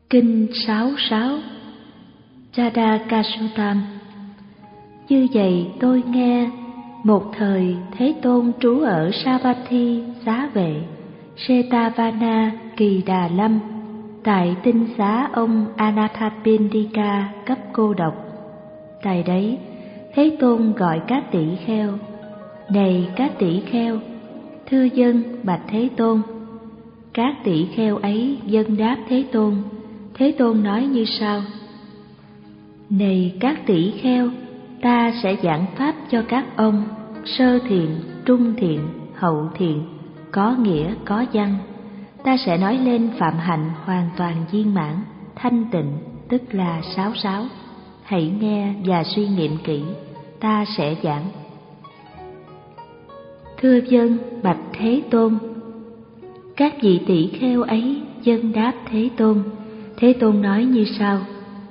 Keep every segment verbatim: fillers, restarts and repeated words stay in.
Kinh sáu sáu Chadakasutam. Như vậy tôi nghe, một thời Thế Tôn trú ở Savatthi xá vệ, Setavana Kỳ Đà Lâm, tại tinh xá ông Anathapindika cấp cô độc. Tại đấy, Thế Tôn gọi các tỷ kheo: Này các tỷ kheo, thưa dân bạch Thế Tôn. Các tỷ kheo ấy dâng đáp Thế Tôn. Thế Tôn nói như sau: Này các tỷ kheo, ta sẽ giảng pháp cho các ông, sơ thiện, trung thiện, hậu thiện, có nghĩa có văn. Ta sẽ nói lên phạm hạnh hoàn toàn viên mãn, thanh tịnh, tức là sáu sáu. Hãy nghe và suy nghiệm kỹ, ta sẽ giảng. Thưa dân bạch Thế Tôn. Các vị tỷ kheo ấy dâng đáp Thế Tôn. Thế Tôn nói như sau: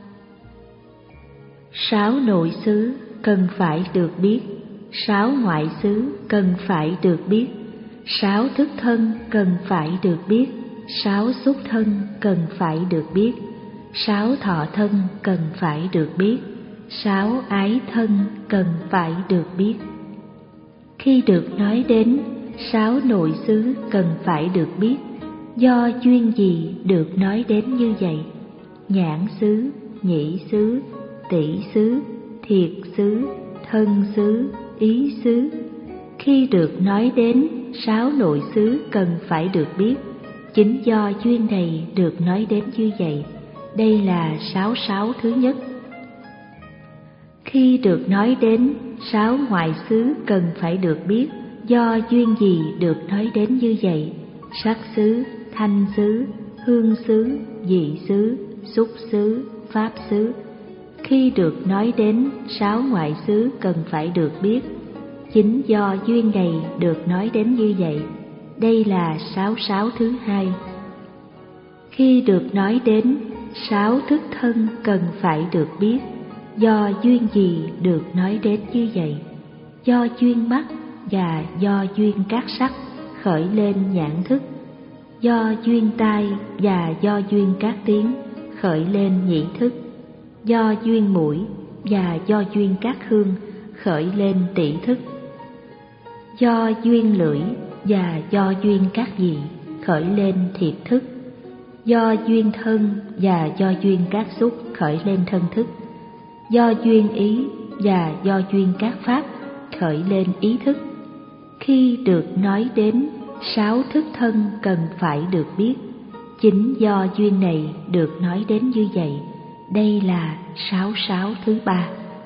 Sáu nội xứ cần phải được biết, sáu ngoại xứ cần phải được biết, sáu thức thân cần phải được biết, sáu xúc thân cần phải được biết, sáu thọ thân cần phải được biết, sáu ái thân cần phải được biết. Khi được nói đến sáu nội xứ cần phải được biết, do duyên gì được nói đến như vậy? Nhãn xứ, nhĩ xứ, tỷ xứ, thiệt xứ, thân xứ, ý xứ. Khi được nói đến sáu nội xứ cần phải được biết, chính do duyên này được nói đến như vậy. Đây là sáu sáu thứ nhất. Khi được nói đến sáu ngoại xứ cần phải được biết, do duyên gì được nói đến như vậy? Sắc xứ, thanh xứ, hương xứ, vị xứ, xúc xứ, pháp xứ. Khi được nói đến sáu ngoại xứ cần phải được biết, chính do duyên này được nói đến như vậy. Đây là sáu sáu thứ hai. Khi được nói đến sáu thức thân cần phải được biết, do duyên gì được nói đến như vậy? Do duyên mắt và do duyên các sắc khởi lên nhãn thức, do duyên tai và do duyên các tiếng khởi lên nhĩ thức, do duyên mũi và do duyên các hương khởi lên tỷ thức, do duyên lưỡi và do duyên các vị khởi lên thiệt thức, do duyên thân và do duyên các xúc khởi lên thân thức, do duyên ý và do duyên các pháp khởi lên ý thức. Khi được nói đến sáu thức thân cần phải được biết, chính do duyên này được nói đến như vậy. Đây là sáu sáu thứ ba.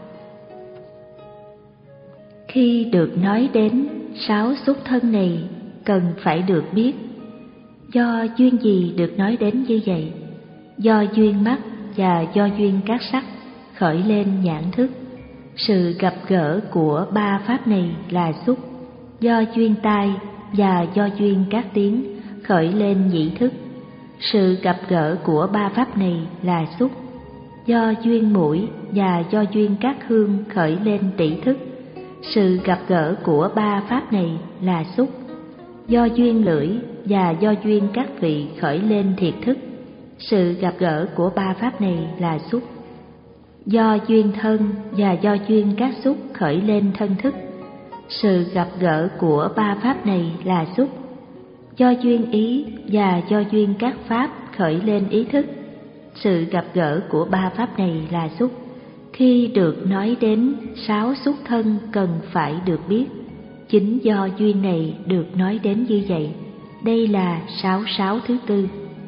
Khi được nói đến sáu xúc thân này cần phải được biết, do duyên gì được nói đến như vậy? Do duyên mắt và do duyên các sắc khởi lên nhãn thức. Sự gặp gỡ của ba pháp này là xúc, do duyên tai và do duyên các tiếng khởi lên nhĩ thức. Sự gặp gỡ của ba pháp này là xúc, do duyên mũi và do duyên các hương khởi lên tỷ thức. Sự gặp gỡ của ba pháp này là xúc, do duyên lưỡi và do duyên các vị khởi lên thiệt thức. Sự gặp gỡ của ba pháp này là xúc, do duyên thân và do duyên các xúc khởi lên thân thức. Sự gặp gỡ của ba pháp này là xúc, do duyên ý và do duyên các pháp khởi lên ý thức. Sự gặp gỡ của ba pháp này là xúc. Khi được nói đến sáu xúc thân cần phải được biết, chính do duyên này được nói đến như vậy. Đây là sáu sáu thứ tư.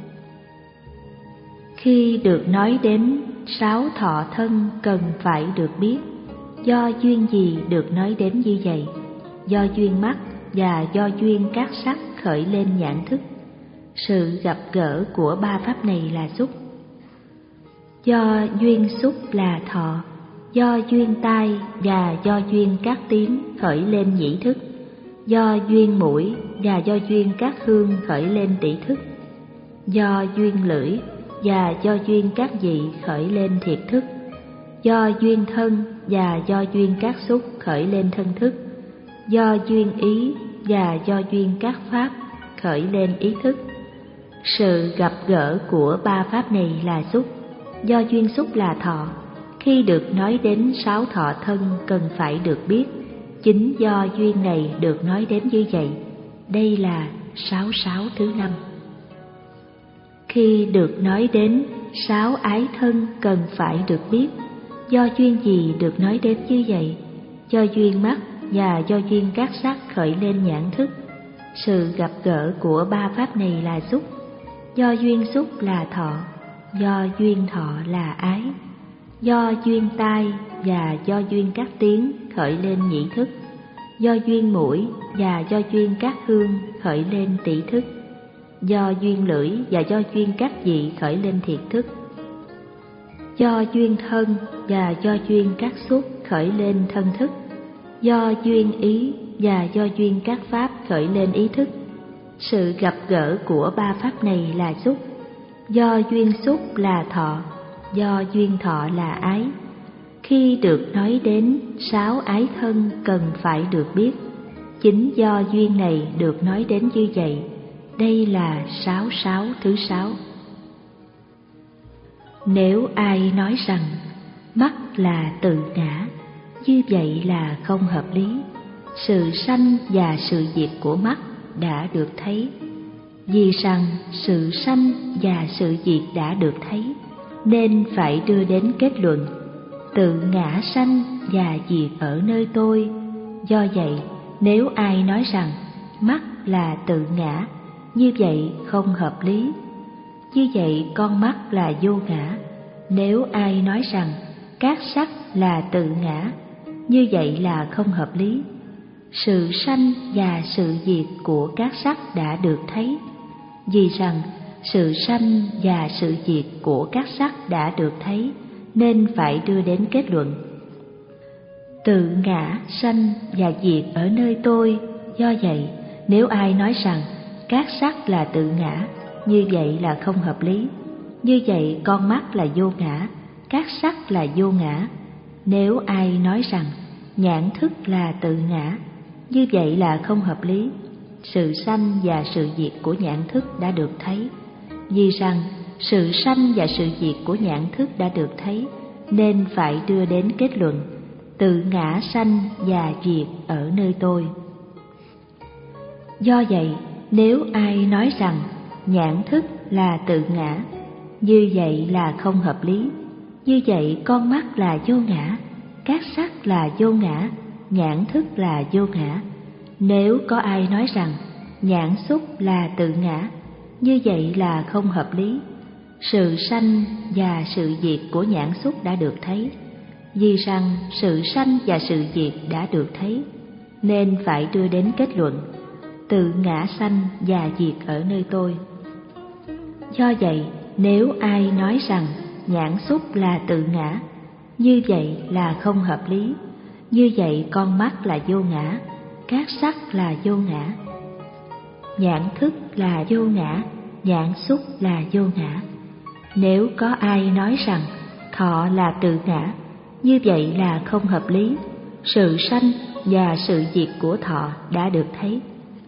Khi được nói đến sáu thọ thân cần phải được biết, do duyên gì được nói đến như vậy? Do duyên mắt và do duyên các sắc khởi lên nhãn thức. Sự gặp gỡ của ba pháp này là xúc, do duyên xúc là thọ, do duyên tai và do duyên các tiếng khởi lên nhĩ thức, do duyên mũi và do duyên các hương khởi lên tỷ thức, do duyên lưỡi và do duyên các vị khởi lên thiệt thức, do duyên thân và do duyên các xúc khởi lên thân thức, do duyên ý và do duyên các pháp khởi lên ý thức. Sự gặp gỡ của ba pháp này là xúc, do duyên xúc là thọ. Khi được nói đến sáu thọ thân cần phải được biết, chính do duyên này được nói đến như vậy. Đây là sáu sáu thứ năm. Khi được nói đến sáu ái thân cần phải được biết, do duyên gì được nói đến như vậy? Do duyên mắt và do duyên các sắc khởi lên nhãn thức. Sự gặp gỡ của ba pháp này là xúc, do duyên xúc là thọ, do duyên thọ là ái, do duyên tai và do duyên các tiếng khởi lên nhĩ thức, do duyên mũi và do duyên các hương khởi lên tỷ thức, do duyên lưỡi và do duyên các vị khởi lên thiệt thức, do duyên thân và do duyên các xúc khởi lên thân thức, do duyên ý và do duyên các pháp khởi lên ý thức. Sự gặp gỡ của ba pháp này là xúc, do duyên xúc là thọ, do duyên thọ là ái. Khi được nói đến sáu ái thân cần phải được biết, chính do duyên này được nói đến như vậy. Đây là sáu sáu thứ sáu. Nếu ai nói rằng mắt là tự ngã, như vậy là không hợp lý. Sự sanh và sự diệt của mắt đã được thấy. Vì rằng sự sanh và sự diệt đã được thấy, nên phải đưa đến kết luận tự ngã sanh và diệt ở nơi tôi. Do vậy, nếu ai nói rằng mắt là tự ngã, như vậy không hợp lý. Như vậy con mắt là vô ngã. Nếu ai nói rằng các sắc là tự ngã, như vậy là không hợp lý. Sự sanh và sự diệt của các sắc đã được thấy. Vì rằng sự sanh và sự diệt của các sắc đã được thấy, nên phải đưa đến kết luận tự ngã sanh và diệt ở nơi tôi. Do vậy, nếu ai nói rằng các sắc là tự ngã, như vậy là không hợp lý. Như vậy con mắt là vô ngã, các sắc là vô ngã. Nếu ai nói rằng nhãn thức là tự ngã, như vậy là không hợp lý. Sự sanh và sự diệt của nhãn thức đã được thấy. Vì rằng sự sanh và sự diệt của nhãn thức đã được thấy, nên phải đưa đến kết luận tự ngã sanh và diệt ở nơi tôi. Do vậy, nếu ai nói rằng nhãn thức là tự ngã, như vậy là không hợp lý. Như vậy con mắt là vô ngã, các sắc là vô ngã, nhãn thức là vô ngã. Nếu có ai nói rằng nhãn xúc là tự ngã, như vậy là không hợp lý. Sự sanh và sự diệt của nhãn xúc đã được thấy. Vì rằng sự sanh và sự diệt đã được thấy, nên phải đưa đến kết luận tự ngã sanh và diệt ở nơi tôi. Do vậy, nếu ai nói rằng nhãn xúc là tự ngã, như vậy là không hợp lý. Như vậy con mắt là vô ngã, các sắc là vô ngã, nhãn thức là vô ngã, nhãn xúc là vô ngã. Nếu có ai nói rằng thọ là tự ngã, như vậy là không hợp lý. Sự sanh và sự diệt của thọ đã được thấy.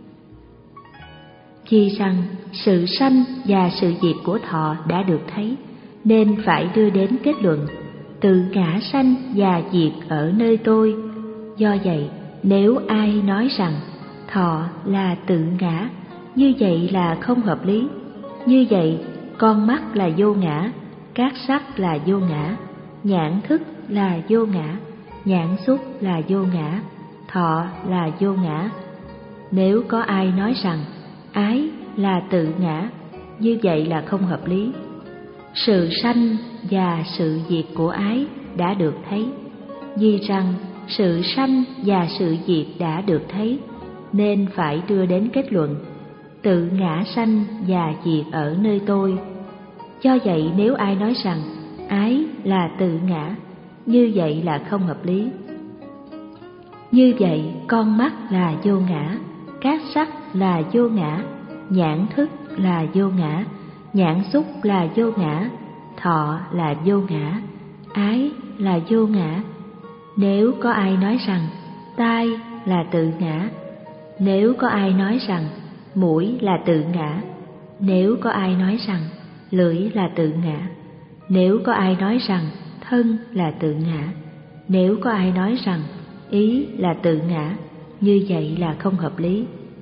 Vì rằng sự sanh và sự diệt của thọ đã được thấy, nên phải đưa đến kết luận tự ngã sanh và diệt ở nơi tôi. Do vậy, nếu ai nói rằng thọ là tự ngã, như vậy là không hợp lý. Như vậy, con mắt là vô ngã, các sắc là vô ngã, nhãn thức là vô ngã, nhãn xúc là vô ngã, thọ là vô ngã. Nếu có ai nói rằng ái là tự ngã, như vậy là không hợp lý. Sự sanh và sự diệt của ái đã được thấy. Vì rằng sự sanh và sự diệt đã được thấy, nên phải đưa đến kết luận tự ngã sanh và diệt ở nơi tôi. Do vậy, nếu ai nói rằng ái là tự ngã, như vậy là không hợp lý. Như vậy, con mắt là vô ngã, các sắc là vô ngã, nhãn thức là vô ngã, nhãn xúc là vô ngã, thọ là vô ngã, ái là vô ngã. Nếu có ai nói rằng tai là tự ngã, nếu có ai nói rằng mũi là tự ngã, nếu có ai nói rằng lưỡi là tự ngã, nếu có ai nói rằng thân là tự ngã, nếu có ai nói rằng ý là tự ngã, như vậy là không hợp lý.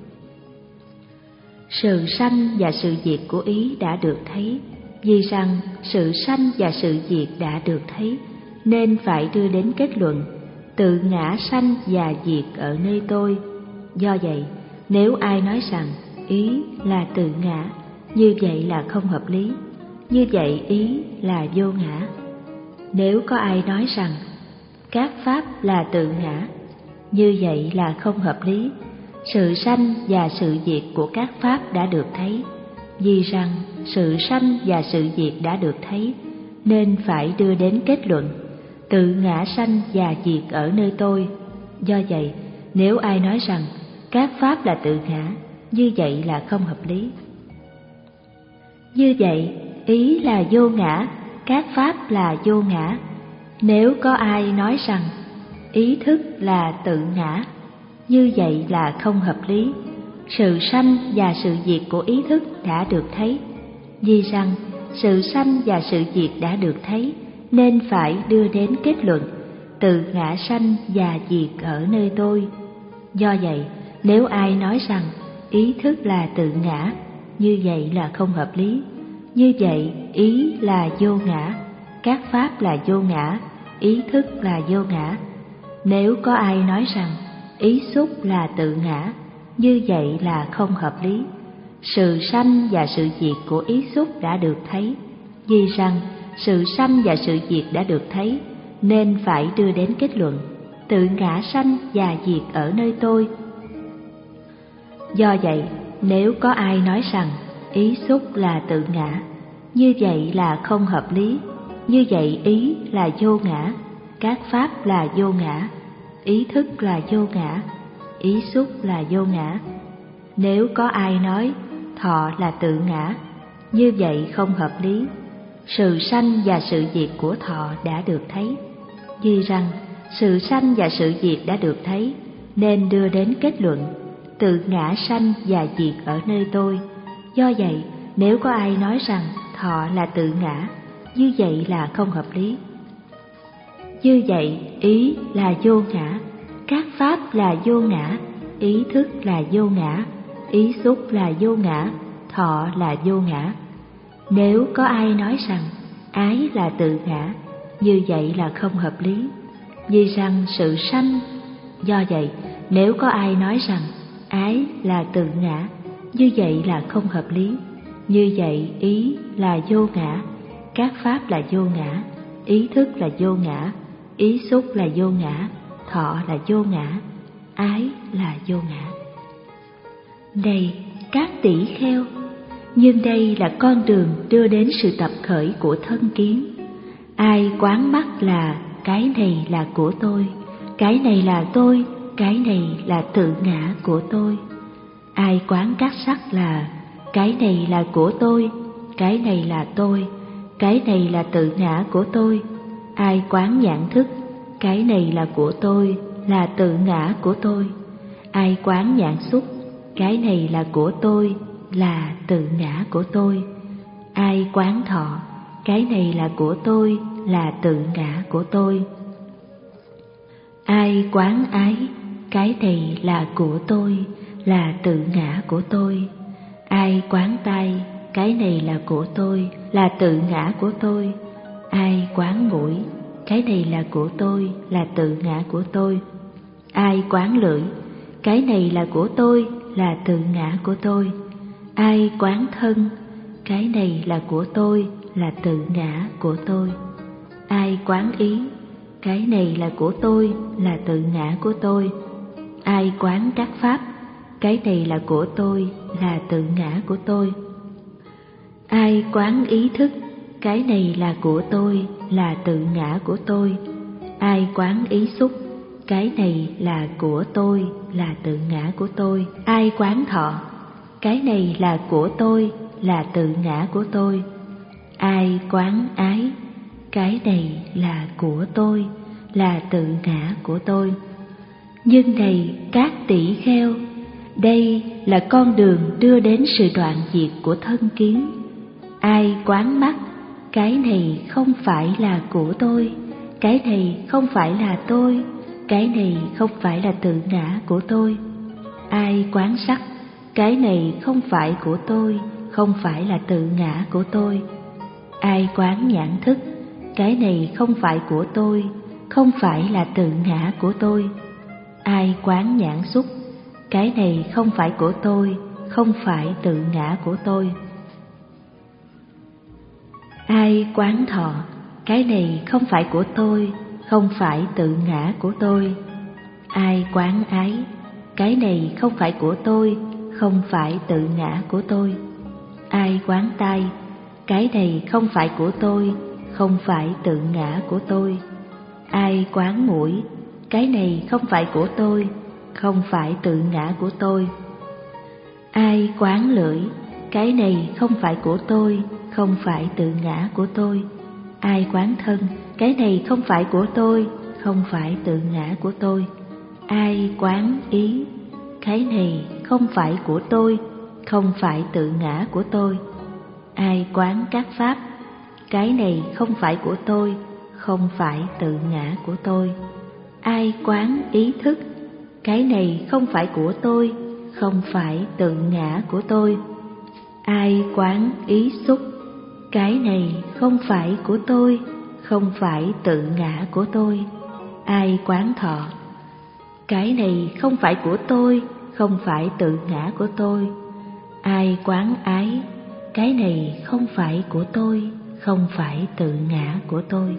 Sự sanh và sự diệt của ý đã được thấy, vì rằng sự sanh và sự diệt đã được thấy, nên phải đưa đến kết luận tự ngã sanh và diệt ở nơi tôi. Do vậy, nếu ai nói rằng ý là tự ngã, như vậy là không hợp lý, như vậy ý là vô ngã. Nếu có ai nói rằng các pháp là tự ngã, như vậy là không hợp lý, sự sanh và sự diệt của các pháp đã được thấy, vì rằng sự sanh và sự diệt đã được thấy, nên phải đưa đến kết luận tự ngã sanh và diệt ở nơi tôi. Do vậy, nếu ai nói rằng các pháp là tự ngã, như vậy là không hợp lý. Như vậy, ý là vô ngã, các pháp là vô ngã. Nếu có ai nói rằng ý thức là tự ngã, như vậy là không hợp lý, sự sanh và sự diệt của ý thức đã được thấy, vì rằng sự sanh và sự diệt đã được thấy, nên phải đưa đến kết luận tự ngã sanh và diệt ở nơi tôi. Do vậy, nếu ai nói rằng ý thức là tự ngã, như vậy là không hợp lý, như vậy ý là vô ngã, các pháp là vô ngã, ý thức là vô ngã. Nếu có ai nói rằng ý xúc là tự ngã, như vậy là không hợp lý, sự sanh và sự diệt của ý xúc đã được thấy, vì rằng sự sanh và sự diệt đã được thấy, nên phải đưa đến kết luận tự ngã sanh và diệt ở nơi tôi. Do vậy, nếu có ai nói rằng ý xúc là tự ngã, như vậy là không hợp lý, như vậy ý là vô ngã, các pháp là vô ngã, ý thức là vô ngã, ý xúc là vô ngã. Nếu có ai nói thọ là tự ngã, như vậy không hợp lý, sự sanh và sự diệt của thọ đã được thấy, vì rằng sự sanh và sự diệt đã được thấy, nên đưa đến kết luận tự ngã sanh và diệt ở nơi tôi. Do vậy, nếu có ai nói rằng thọ là tự ngã, như vậy là không hợp lý. Như vậy, ý là vô ngã, các pháp là vô ngã, ý thức là vô ngã, ý xúc là vô ngã, thọ là vô ngã. Nếu có ai nói rằng ái là tự ngã, như vậy là không hợp lý, vì rằng sự sanh. Do vậy, nếu có ai nói rằng ái là tự ngã, như vậy là không hợp lý, như vậy ý là vô ngã, các pháp là vô ngã, ý thức là vô ngã, ý xúc là vô ngã, thọ là vô ngã, ái là vô ngã. Này các tỷ kheo, nhưng đây là con đường đưa đến sự tập khởi của thân kiến. Ai quán mắc là cái này là của tôi, cái này là tôi, cái này là tự ngã của tôi. Ai quán các sắc là cái này là của tôi, cái này là tôi, cái này là tự ngã của tôi. Ai quán nhãn thức, cái này là của tôi, là tự ngã của tôi. Ai quán nhãn xúc, cái này là của tôi, là tự ngã của tôi. Ai quán thọ, cái này là của tôi, là tự ngã của tôi. Ai quán ái, cái này là của tôi, là tự ngã của tôi. Ai quán tai, cái này là của tôi, là tự ngã của tôi. Ai quán mũi, cái này là của tôi, là tự ngã của tôi. Ai quán lưỡi, cái này là của tôi, là tự ngã của tôi. Ai quán thân, cái này là của tôi, là tự ngã của tôi. Ai quán ý, cái này là của tôi, là tự ngã của tôi. Ai quán các pháp, cái này là của tôi, là tự ngã của tôi. Ai quán ý thức, cái này là của tôi, là tự ngã của tôi. Ai quán ý xúc, cái này là của tôi, là tự ngã của tôi. Ai quán thọ, cái này là của tôi, là tự ngã của tôi. Ai quán ái, cái này là của tôi, là tự ngã của tôi. Nhưng này các tỷ kheo, Đây là con đường đưa đến sự đoạn diệt của thân kiến. Ai quán mắt, cái này không phải là của tôi, cái này không phải là tôi, cái này không phải là tự ngã của tôi. Ai quán sắc, cái này không phải của tôi, không phải là tự ngã của tôi. Ai quán nhãn thức, cái này không phải của tôi, không phải là tự ngã của tôi. Ai quán nhãn xúc, cái này không phải của tôi, không phải tự ngã của tôi. Ai quán thọ, cái này không phải của tôi, không phải tự ngã của tôi. Ai quán ái, cái này không phải của tôi, không phải tự ngã của tôi. Ai quán tai, cái này không phải của tôi, không phải tự ngã của tôi. Ai quán mũi, cái này không phải của tôi, không phải tự ngã của tôi. Ai quán lưỡi, cái này không phải của tôi, không phải tự ngã của tôi. Ai quán thân, cái này không phải của tôi, không phải tự ngã của tôi. Ai quán ý, cái này không phải của tôi, không phải tự ngã của tôi. Ai quán các pháp, cái này không phải của tôi, không phải tự ngã của tôi. Ai quán ý thức, cái này không phải của tôi, không phải tự ngã của tôi. Ai quán ý xúc, cái này không phải của tôi, không phải tự ngã của tôi. Ai quán thọ, cái này không phải của tôi, không phải tự ngã của tôi. Ai quán ái, cái này không phải của tôi, không phải tự ngã của tôi.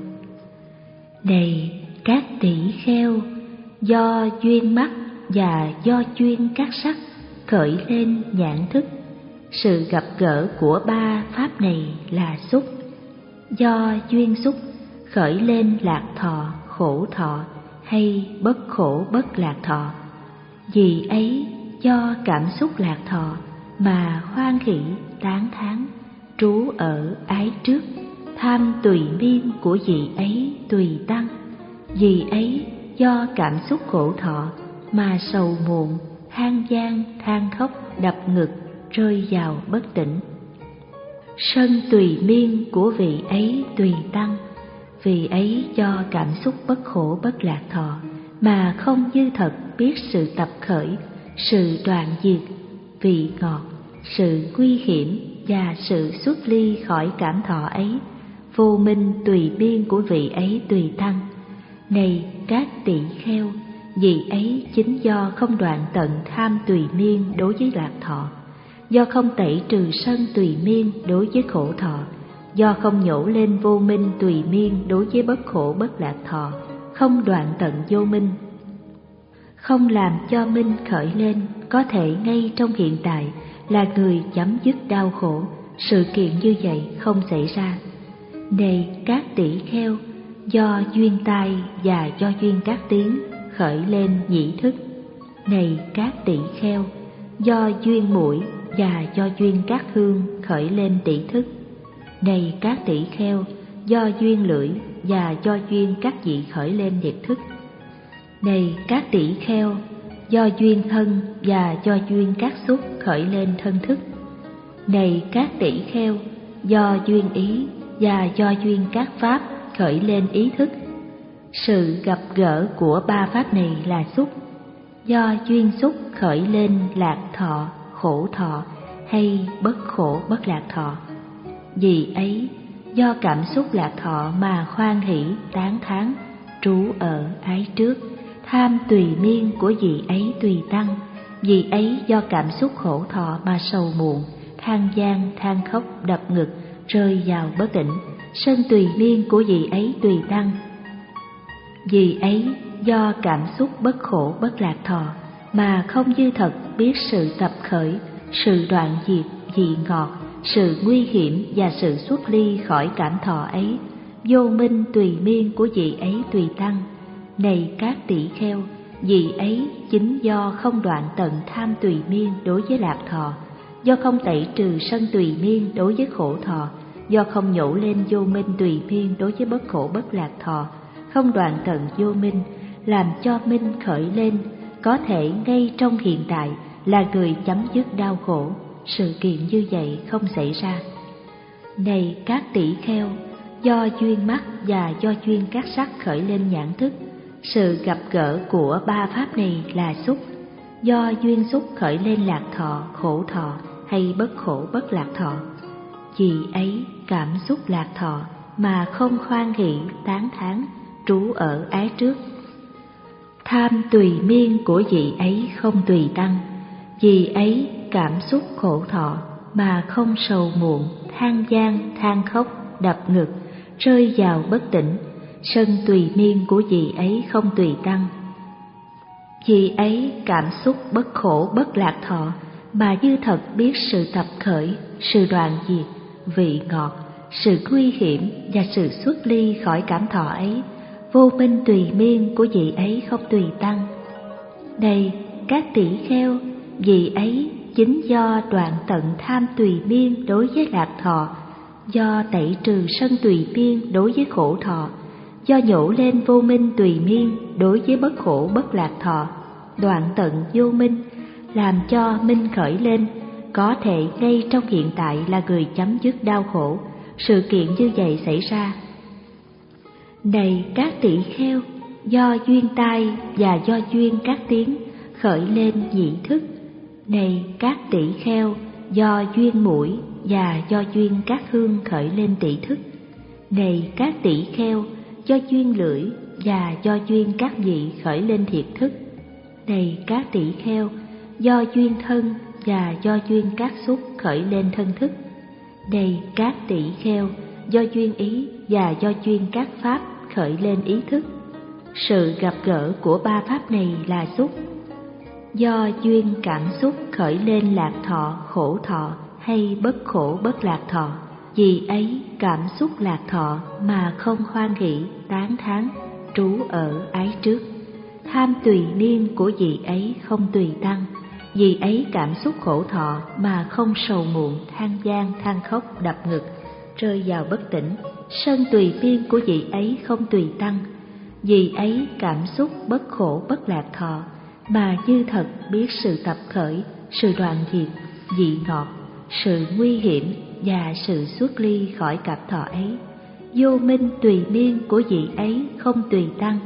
Này các tỷ kheo, do duyên mắt và do duyên các sắc khởi lên nhãn thức. Sự gặp gỡ của ba pháp này là xúc. Do duyên xúc khởi lên lạc thọ, khổ thọ hay bất khổ bất lạc thọ. Vì ấy do cảm xúc lạc thọ mà hoan hỷ tán thán, trú ở ái trước. Tham tùy miên của vị ấy tùy tăng. Vì ấy do cảm xúc khổ thọ mà sầu muộn, than gian, than khóc, đập ngực, rơi vào bất tỉnh. Sân tùy miên của vị ấy tùy tăng. Vì ấy do cảm xúc bất khổ bất lạc thọ mà không như thật biết sự tập khởi, sự đoạn diệt, vị ngọt, sự nguy hiểm và sự xuất ly khỏi cảm thọ ấy. Vô minh tùy biên của vị ấy tùy tăng. Này các tỷ kheo, vị ấy chính do không đoạn tận tham tùy miên đối với lạc thọ, do không tẩy trừ sân tùy miên đối với khổ thọ, do không nhổ lên vô minh tùy miên đối với bất khổ bất lạc thọ, không đoạn tận vô minh, không làm cho minh khởi lên, có thể ngay trong hiện tại là người chấm dứt đau khổ. Sự kiện như vậy không xảy ra. Này các tỷ kheo, do duyên tai và do duyên các tiếng khởi lên nhĩ thức. Này các tỷ kheo, do duyên mũi và do duyên các hương khởi lên tỷ thức. Này các tỷ kheo, do duyên lưỡi và do duyên các vị khởi lên nhiệt thức. Này các tỷ kheo, do duyên thân và do duyên các xúc khởi lên thân thức. Này các tỷ kheo, do duyên ý và do duyên các pháp khởi lên ý thức. Sự gặp gỡ của ba pháp này là xúc. Do duyên xúc khởi lên lạc thọ, khổ thọ hay bất khổ bất lạc thọ. Vì ấy do cảm xúc lạc thọ mà hoan hỷ tán thán, trú ở ái trước. Tham tùy miên của vị ấy tùy tăng. Vì ấy do cảm xúc khổ thọ mà sầu muộn, than gian, than khóc, đập ngực, rơi vào bất tỉnh. Sân tùy miên của vị ấy tùy tăng. Vì ấy do cảm xúc bất khổ bất lạc thọ mà không như thật biết sự tập khởi, sự đoạn diệt, vị ngọt, sự nguy hiểm và sự xuất ly khỏi cảm thọ ấy. Vô minh tùy miên của vị ấy tùy tăng. Này các tỷ kheo, vị ấy chính do không đoạn tận tham tùy miên đối với lạc thọ, do không tẩy trừ sân tùy miên đối với khổ thọ, do không nhổ lên vô minh tùy miên đối với bất khổ bất lạc thọ, không đoạn tận vô minh, làm cho minh khởi lên, có thể ngay trong hiện tại là người chấm dứt đau khổ. Sự kiện như vậy không xảy ra. Này các tỷ kheo, do duyên mắt và do duyên các sắc khởi lên nhãn thức, sự gặp gỡ của ba pháp này là xúc. Do duyên xúc khởi lên lạc thọ, khổ thọ hay bất khổ bất lạc thọ. Vì ấy cảm xúc lạc thọ mà không hoan hỷ tán thán, trú ở ái trước. Tham tùy miên của vị ấy không tùy tăng. Vì ấy cảm xúc khổ thọ mà không sầu muộn, than gian, than khóc, đập ngực, rơi vào bất tỉnh. Sân tùy miên của vị ấy không tùy tăng. Vì ấy cảm xúc bất khổ bất lạc thọ mà như thật biết sự tập khởi, sự đoạn diệt, vị ngọt, sự nguy hiểm và sự xuất ly khỏi cảm thọ ấy. Vô minh tùy miên của vị ấy không tùy tăng. Này các tỷ kheo, vị ấy chính do đoạn tận tham tùy miên đối với lạc thọ, do tẩy trừ sân tùy miên đối với khổ thọ, do nhổ lên vô minh tùy miên đối với bất khổ bất lạc thọ, đoạn tận vô minh, làm cho minh khởi lên, có thể ngay trong hiện tại là người chấm dứt đau khổ. Sự kiện như vậy xảy ra. Này các tỷ kheo, do duyên tai và do duyên các tiếng khởi lên nhị thức. Này các tỷ kheo, do duyên mũi và do duyên các hương khởi lên tỷ thức. Này các tỷ kheo, do duyên lưỡi và do duyên các vị khởi lên thiệt thức. Này các tỷ kheo, do duyên thân và do duyên các xúc khởi lên thân thức. Này các tỷ kheo, do duyên ý và do duyên các pháp khởi lên ý thức. Sự gặp gỡ của ba pháp này là xúc. Do duyên cảm xúc khởi lên lạc thọ, khổ thọ hay bất khổ bất lạc thọ. Vì ấy cảm xúc lạc thọ mà không hoan hỷ tán thán, trú ở ái trước. Tham tùy miên của vị ấy không tùy tăng. Vì ấy cảm xúc khổ thọ mà không sầu muộn, than gian, than khóc, đập ngực, rơi vào bất tỉnh. Sân tùy miên của vị ấy không tùy tăng. Vì ấy cảm xúc bất khổ bất lạc thọ mà như thật biết sự tập khởi, sự đoạn diệt, vị ngọt, sự nguy hiểm và sự xuất ly khỏi cảm thọ ấy. Vô minh tùy miên của vị ấy không tùy tăng.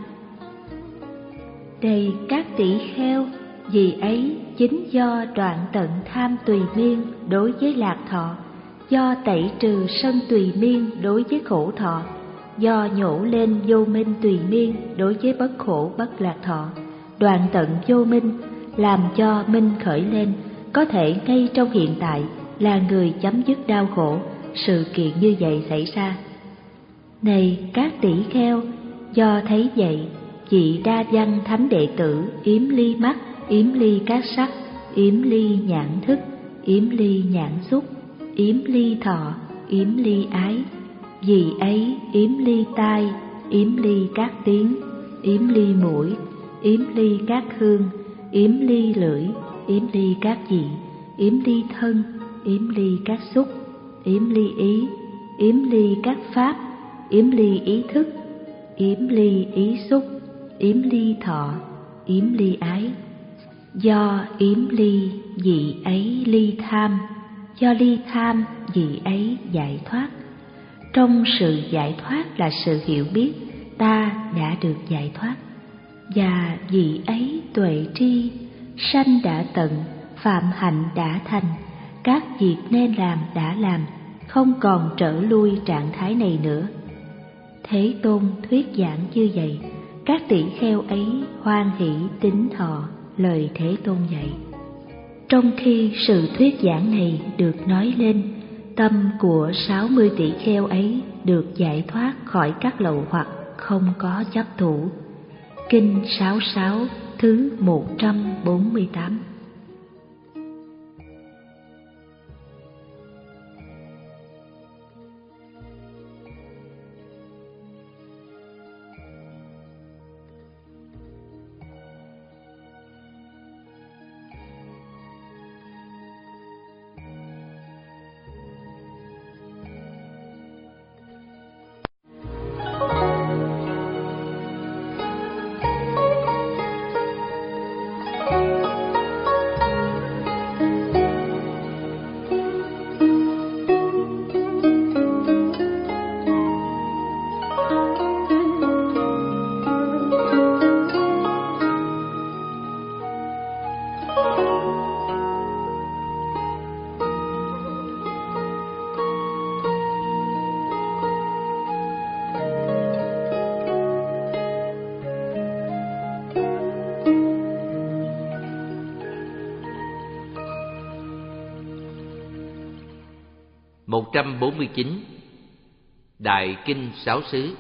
Đây các tỷ kheo, vì ấy chính do đoạn tận tham tùy miên đối với lạc thọ, do tẩy trừ sân tùy miên đối với khổ thọ, do nhổ lên vô minh tùy miên đối với bất khổ bất lạc thọ, đoạn tận vô minh, làm cho minh khởi lên, có thể ngay trong hiện tại là người chấm dứt đau khổ. Sự kiện như vậy xảy ra. Này các tỷ kheo, do thấy vậy, vị đa văn thánh đệ tử yếm ly mắt, yếm ly các sắc, yếm ly nhãn thức, yếm ly nhãn xúc, yếm ly thọ, yếm ly ái. Vì ấy yếm ly tai, yếm ly các tiếng, yếm ly mũi, yếm ly các hương, yếm ly lưỡi, yếm ly các vị, yếm ly thân, yếm ly các xúc, yếm ly ý, yếm ly các pháp, yếm ly ý thức, yếm ly ý xúc, yếm ly thọ, yếm ly ái. Do yếm ly vị ấy ly tham, do ly tham vị ấy giải thoát. Trong sự giải thoát là sự hiểu biết ta đã được giải thoát, và vị ấy tuệ tri, sanh đã tận, phạm hạnh đã thành, các việc nên làm đã làm, không còn trở lui trạng thái này nữa. Thế Tôn thuyết giảng như vậy, các tỷ kheo ấy hoan hỷ tín thọ lời Thế Tôn dạy. Trong khi sự thuyết giảng này được nói lên, tâm của sáu mươi tỷ kheo ấy được giải thoát khỏi các lậu hoặc không có chấp thủ. Kinh sáu mươi sáu thứ một trăm bốn mươi tám. một trăm bốn mươi chín. Đại Kinh Sáu Xứ.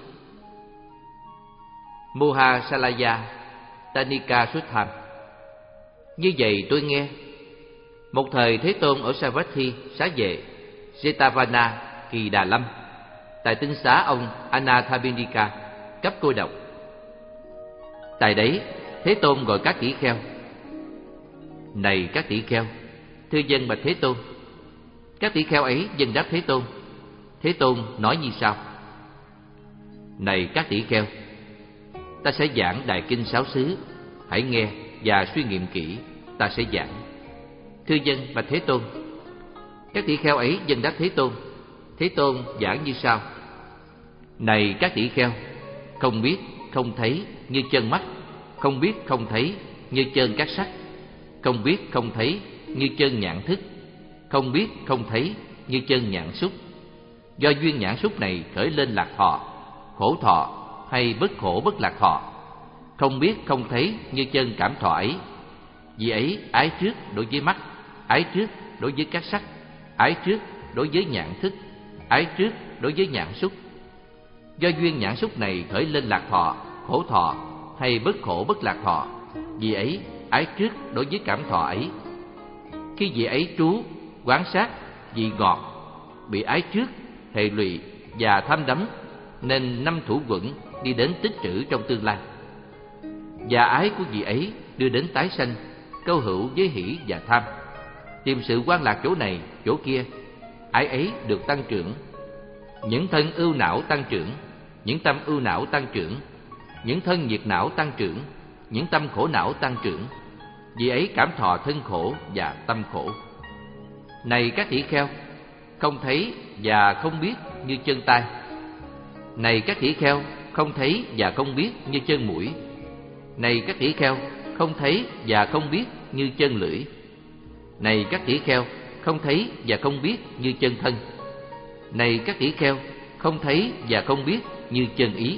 Mohasalaya Tanika Xuất Tham. Như vậy tôi nghe, một thời Thế Tôn ở Savatthi xá vệ Jetavana Kỳ Đà Lâm, tại tinh xá ông Anathapindika cấp cô độc. Tại đấy Thế Tôn gọi các tỷ kheo: Này các tỷ kheo, thưa dân bạch Thế Tôn. Các tỷ kheo ấy dâng đáp Thế Tôn. Thế Tôn nói như sau: Này các tỷ kheo, ta sẽ giảng Đại Kinh Sáu Xứ, hãy nghe và suy nghiệm kỹ, ta sẽ giảng. Thưa dân bạch Thế Tôn. Các tỷ kheo ấy dâng đáp Thế Tôn. Thế Tôn giảng như sau: Này các tỷ kheo, không biết không thấy như chân mắt, không biết không thấy như chân các sắc, không biết không thấy như chân nhãn thức, không biết không thấy như chân nhãn xúc. Do duyên nhãn xúc này khởi lên lạc thọ, khổ thọ hay bất khổ bất lạc thọ. Không biết không thấy như chân cảm thọ ấy. Vì ấy ái trước đối với mắt, ái trước đối với các sắc, ái trước đối với nhãn thức, ái trước đối với nhãn xúc. Do duyên nhãn xúc này khởi lên lạc thọ, khổ thọ hay bất khổ bất lạc thọ. Vì ấy ái trước đối với cảm thọ ấy. Khi vị ấy trú quán sát vị ngọt, bị ái trước hệ lụy và tham đắm, nên năm thủ quẩn đi đến tích trữ trong tương lai. Và ái của vị ấy đưa đến tái sanh, câu hữu với hỷ và tham. Tìm sự quan lạc chỗ này chỗ kia, ái ấy được tăng trưởng. Những thân ưu não tăng trưởng, những tâm ưu não tăng trưởng, những thân nhiệt não tăng trưởng, những tâm khổ não tăng trưởng. Vì ấy cảm thọ thân khổ và tâm khổ. Này các tỷ kheo, không thấy và không biết như chân tai. Này các tỷ kheo, không thấy và không biết như chân mũi. Này các tỷ kheo, không thấy và không biết như chân lưỡi. Này các tỷ kheo, không thấy và không biết như chân thân. Này các tỷ kheo, không thấy và không biết như chân ý.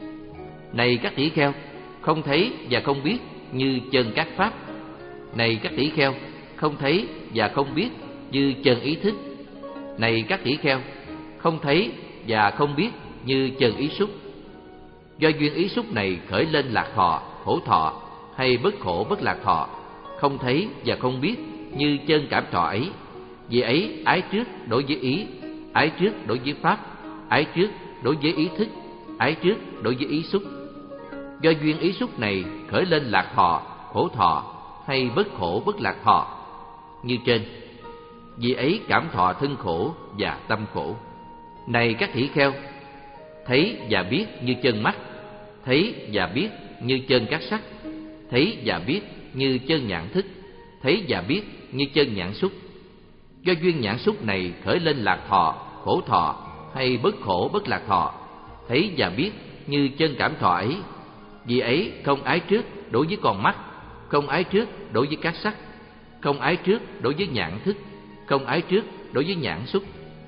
Này các tỷ kheo, không thấy và không biết như chân các pháp. Này các tỷ kheo, không thấy và không biết như chân ý thức. Này các tỷ kheo, không thấy và không biết như chân ý xúc. Do duyên ý xúc này khởi lên lạc thọ, khổ thọ hay bất khổ bất lạc thọ. Không thấy và không biết như chân cảm thọ ấy. Vì ấy ái trước đối với ý, ái trước đối với pháp, ái trước đối với ý thức, ái trước đối với ý xúc. Do duyên ý xúc này khởi lên lạc thọ, khổ thọ hay bất khổ bất lạc thọ như trên. Vì ấy cảm thọ thân khổ và tâm khổ. Này các tỷ kheo, thấy và biết như chân mắt, thấy và biết như chân các sắc, thấy và biết như chân nhãn thức, thấy và biết như chân nhãn xúc. Do duyên nhãn xúc này khởi lên lạc thọ, khổ thọ hay bất khổ bất lạc thọ, thấy và biết như chân cảm thọ ấy. Vì ấy không ái trước đối với con mắt, không ái trước đối với các sắc, không ái trước đối với nhãn thức, không ái trước đối với nhãn xúc.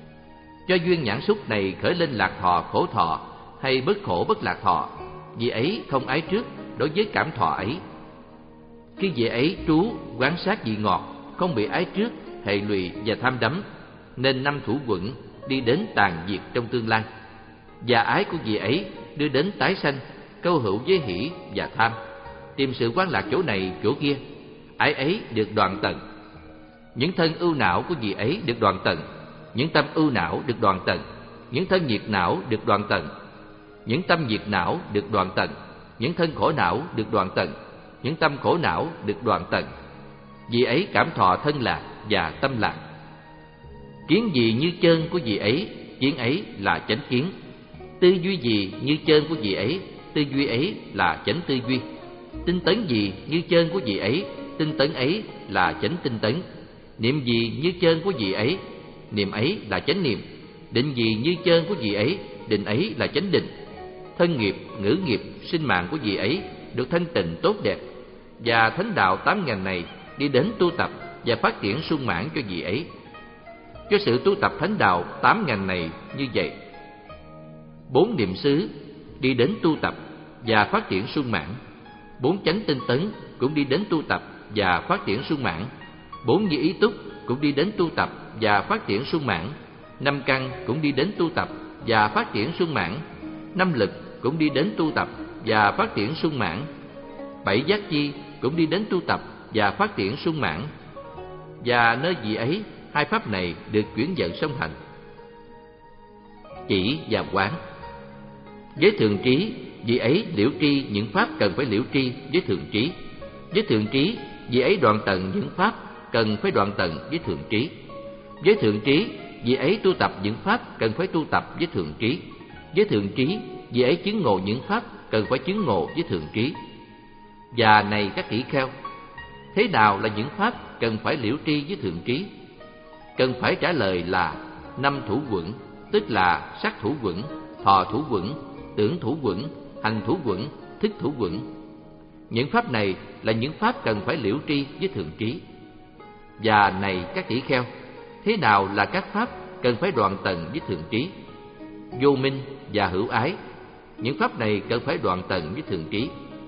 Do duyên nhãn xúc này khởi lên lạc thọ, khổ thọ hay bất khổ bất lạc thọ. Vì ấy không ái trước đối với cảm thọ ấy. Khi vị ấy trú quán sát vị ngọt, không bị ái trước hệ lụy và tham đắm, nên năm thủ quẩn đi đến tàn diệt trong tương lai. Và ái của vị ấy đưa đến tái sanh, câu hữu với hỷ và tham. Tìm sự quan lạc chỗ này chỗ kia, ái ấy được đoạn tận. Những thân ưu não của vị ấy được đoạn tận, những tâm ưu não được đoạn tận, những thân nhiệt não được đoạn tận, những tâm nhiệt não được đoạn tận, những thân khổ não được đoạn tận, những tâm khổ não được đoạn tận. Vị ấy cảm thọ thân lạc và tâm lạc. Kiến gì như chân của vị ấy, kiến ấy là chánh kiến. Tư duy gì như chân của vị ấy, tư duy ấy là chánh tư duy. Tinh tấn gì như chân của vị ấy, tinh tấn ấy là chánh tinh tấn. Niệm gì như chân của vị ấy, niệm ấy là chánh niệm. Định gì như chân của vị ấy, định ấy là chánh định. Thân nghiệp, ngữ nghiệp, sinh mạng của vị ấy được thanh tịnh tốt đẹp. Và thánh đạo tám ngành này đi đến tu tập và phát triển sung mãn cho vị ấy. Cho sự tu tập thánh đạo tám ngành này như vậy, bốn niệm xứ đi đến tu tập và phát triển sung mãn. Bốn chánh tinh tấn cũng đi đến tu tập và phát triển sung mãn. Bốn như ý túc cũng đi đến tu tập và phát triển sung mãn. năm căn cũng đi đến tu tập và phát triển sung mãn, năm lực cũng đi đến tu tập và phát triển sung mãn, bảy giác chi cũng đi đến tu tập và phát triển sung mãn. Và nơi vị ấy, hai pháp này được chuyển dần song hành. Chỉ và quán. Với thường trí, vị ấy liễu tri những pháp cần phải liễu tri với thường trí. Với thường trí, vị ấy đoạn tận những pháp cần phải đoạn tận với thường trí. Với thường trí, vị ấy tu tập những pháp cần phải tu tập với thường trí. Với thường trí, vị ấy chứng ngộ những pháp cần phải chứng ngộ với thường trí. Và này các tỷ kheo, thế nào là những pháp cần phải liễu tri với thường trí? Cần phải trả lời là năm thủ quẩn, tức là sắc thủ quẩn, thọ thủ quẩn, tưởng thủ quẩn, hành thủ quẩn, thức thủ quẩn. Những pháp này là những pháp cần phải liễu tri với thường trí. Và này các tỷ kheo, thế nào là các pháp cần phải đoạn tận với thường trí? Vô minh và hữu ái, những pháp này cần phải đoạn tận với thường trí.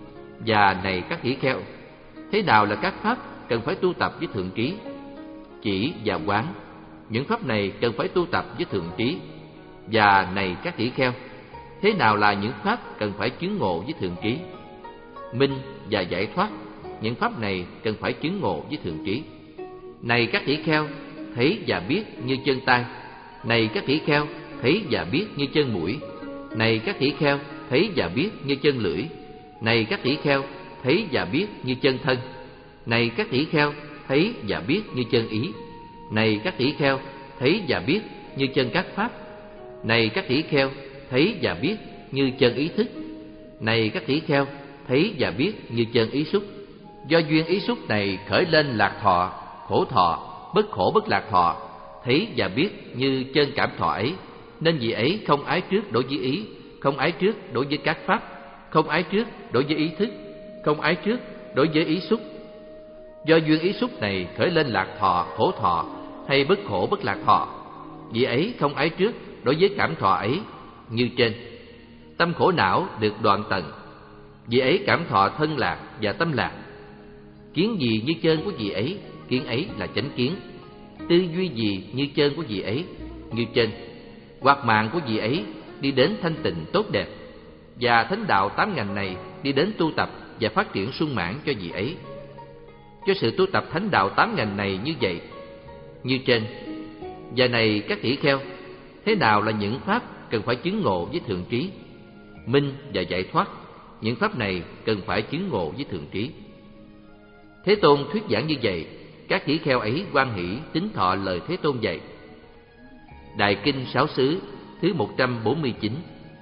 Và này các tỷ kheo, thế nào là các pháp cần phải tu tập với thường trí? Chỉ và quán, những pháp này cần phải tu tập với thường trí. Và này các tỷ kheo, thế nào là những pháp cần phải chứng ngộ với thường trí? Minh và giải thoát, những pháp này cần phải chứng ngộ với thường trí. Này các tỷ kheo, thấy và biết như chân tai. Này các tỷ kheo, thấy và biết như chân mũi. Này các tỷ kheo, thấy và biết như chân lưỡi. Này các tỷ kheo, thấy và biết như chân thân. Này các tỷ kheo, thấy và biết như chân ý. Này các tỷ kheo, thấy và biết như chân các pháp. Này các tỷ kheo, thấy và biết như chân ý thức. Này các tỷ kheo, thấy và biết như chân ý xúc. Do duyên ý xúc này khởi lên lạc thọ, khổ thọ, bất khổ bất lạc thọ, thấy và biết như chân cảm thọ ấy, nên vị ấy không ái trước đối với ý, không ái trước đối với các pháp, không ái trước đối với ý thức, không ái trước đối với ý xúc. Do duyên ý xúc này khởi lên lạc thọ, khổ thọ hay bất khổ bất lạc thọ, vị ấy không ái trước đối với cảm thọ ấy như trên. Tâm khổ não được đoạn tận, vị ấy cảm thọ thân lạc và tâm lạc. Kiến gì như chân của vị ấy, kiến ấy là chánh kiến. Tư duy gì như chân của vị ấy, như trên. Hoạt mạng của vị ấy đi đến thanh tịnh tốt đẹp, và thánh đạo tám ngành này đi đến tu tập và phát triển sung mãn cho vị ấy. Cho sự tu tập thánh đạo tám ngành này như vậy, như trên. Và này các tỷ kheo, thế nào là những pháp cần phải chứng ngộ với thường trí? Minh và giải thoát, những pháp này cần phải chứng ngộ với thường trí. Thế Tôn thuyết giảng như vậy, các tỷ kheo ấy hoan hỷ tín thọ lời Thế Tôn dạy. Đại Kinh Sáu Xứ thứ một trăm bốn mươi chín.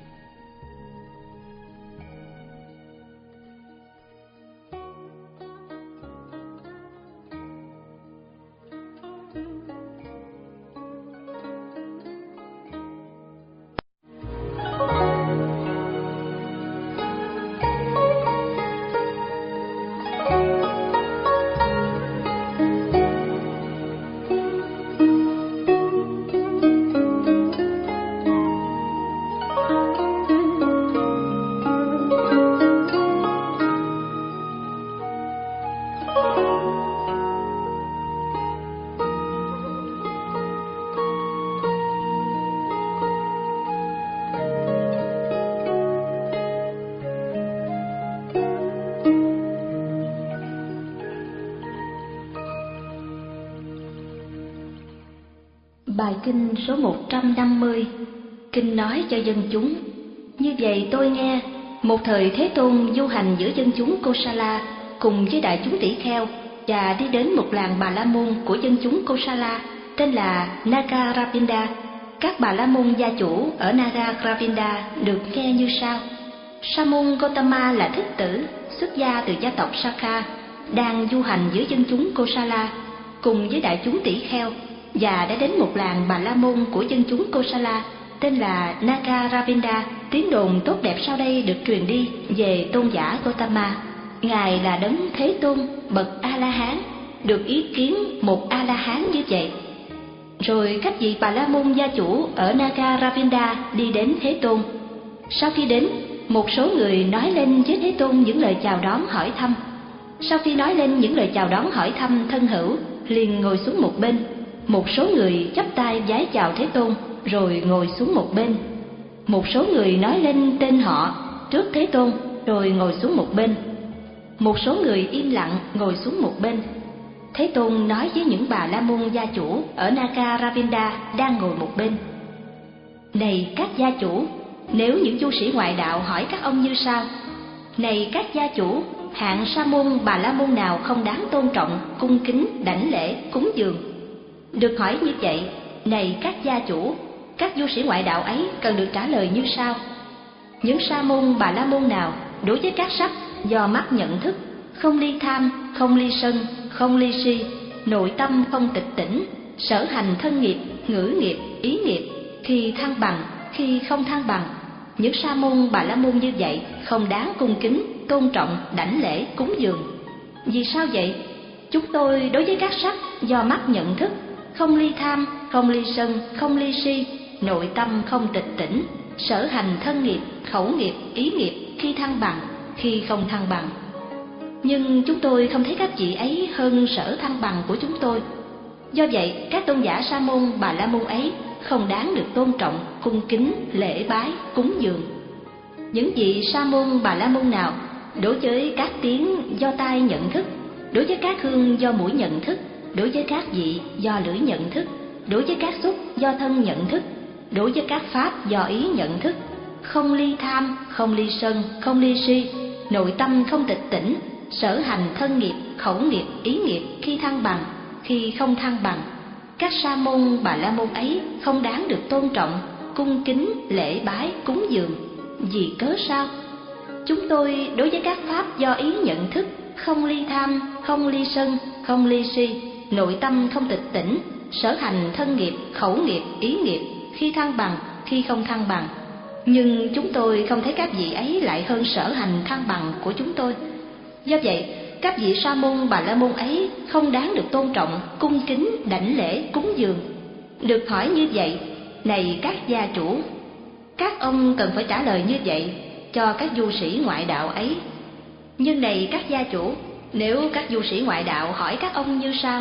Bài kinh số một trăm năm mươi. Kinh nói cho dân chúng. Như vậy tôi nghe, một thời Thế Tôn du hành giữa dân chúng Kosala cùng với đại chúng tỷ kheo, và đi đến một làng Bà La Môn của dân chúng Kosala tên là Nagaravinda. Các Bà La Môn gia chủ ở Nagaravinda được nghe như sau. Sa môn Gotama là thích tử, xuất gia từ gia tộc Sakha, đang du hành giữa dân chúng Kosala cùng với đại chúng tỷ kheo, và đã đến một làng Bà La Môn của dân chúng Kosala tên là Nagaravinda. Tiếng đồn tốt đẹp sau đây được truyền đi về tôn giả Gotama. Ngài là đấng Thế Tôn, bậc A La Hán, được ý kiến một A La Hán như vậy. Rồi các vị Bà La Môn gia chủ ở Nagaravinda đi đến Thế Tôn. Sau khi đến, một số người nói lên với Thế Tôn những lời chào đón hỏi thăm. Sau khi nói lên những lời chào đón hỏi thăm thân hữu, liền ngồi xuống một bên. Một số người chắp tay vái chào Thế Tôn. rồi ngồi xuống một bên. Một số người nói lên tên họ trước Thế Tôn rồi ngồi xuống một bên. Một số người im lặng ngồi xuống một bên. Thế Tôn nói với những bà la môn gia chủ ở Nakaravinda đang ngồi một bên: Này các gia chủ, nếu những du sĩ ngoại đạo hỏi các ông như sau: Này các gia chủ, hạng sa môn bà la môn nào không đáng tôn trọng, cung kính, đảnh lễ, cúng dường? Được hỏi như vậy, này các gia chủ, các du sĩ ngoại đạo ấy cần được trả lời như sau: Những sa môn bà la môn nào đối với các sắc do mắt nhận thức, không ly tham, không ly sân, không ly si, nội tâm không tịch tỉnh, sở hành thân nghiệp, ngữ nghiệp, ý nghiệp, khi thăng bằng, khi không thăng bằng, những sa môn bà la môn như vậy không đáng cung kính, tôn trọng, đảnh lễ, cúng dường. Vì sao vậy? Chúng tôi đối với các sắc do mắt nhận thức, không ly tham, không ly sân, không ly si, nội tâm không tịch tỉnh, sở hành thân nghiệp, khẩu nghiệp, ý nghiệp, khi thăng bằng, khi không thăng bằng. Nhưng chúng tôi không thấy các vị ấy hơn sở thăng bằng của chúng tôi. Do vậy, các tôn giả sa môn bà la môn ấy không đáng được tôn trọng, cung kính, lễ bái, cúng dường. Những vị sa môn bà la môn nào đối với các tiếng do tai nhận thức, đối với các hương do mũi nhận thức, đối với các vị do lưỡi nhận thức, đối với các xúc do thân nhận thức, đối với các pháp do ý nhận thức, không ly tham, không ly sân, không ly si, nội tâm không tịch tỉnh, sở hành thân nghiệp, khẩu nghiệp, ý nghiệp, khi thăng bằng, khi không thăng bằng, các sa môn bà la môn ấy không đáng được tôn trọng, cung kính, lễ bái, cúng dường. Vì cớ sao? Chúng tôi đối với các pháp do ý nhận thức, không ly tham, không ly sân, không ly si, nội tâm không tịch tỉnh, sở hành thân nghiệp, khẩu nghiệp, ý nghiệp, khi thăng bằng, khi không thăng bằng. Nhưng chúng tôi không thấy các vị ấy lại hơn sở hành thăng bằng của chúng tôi. Do vậy, các vị sa môn bà la môn ấy không đáng được tôn trọng, cung kính, đảnh lễ, cúng dường. Được hỏi như vậy, này các gia chủ, các ông cần phải trả lời như vậy cho các du sĩ ngoại đạo ấy. Nhưng này các gia chủ, nếu các du sĩ ngoại đạo hỏi các ông như sau: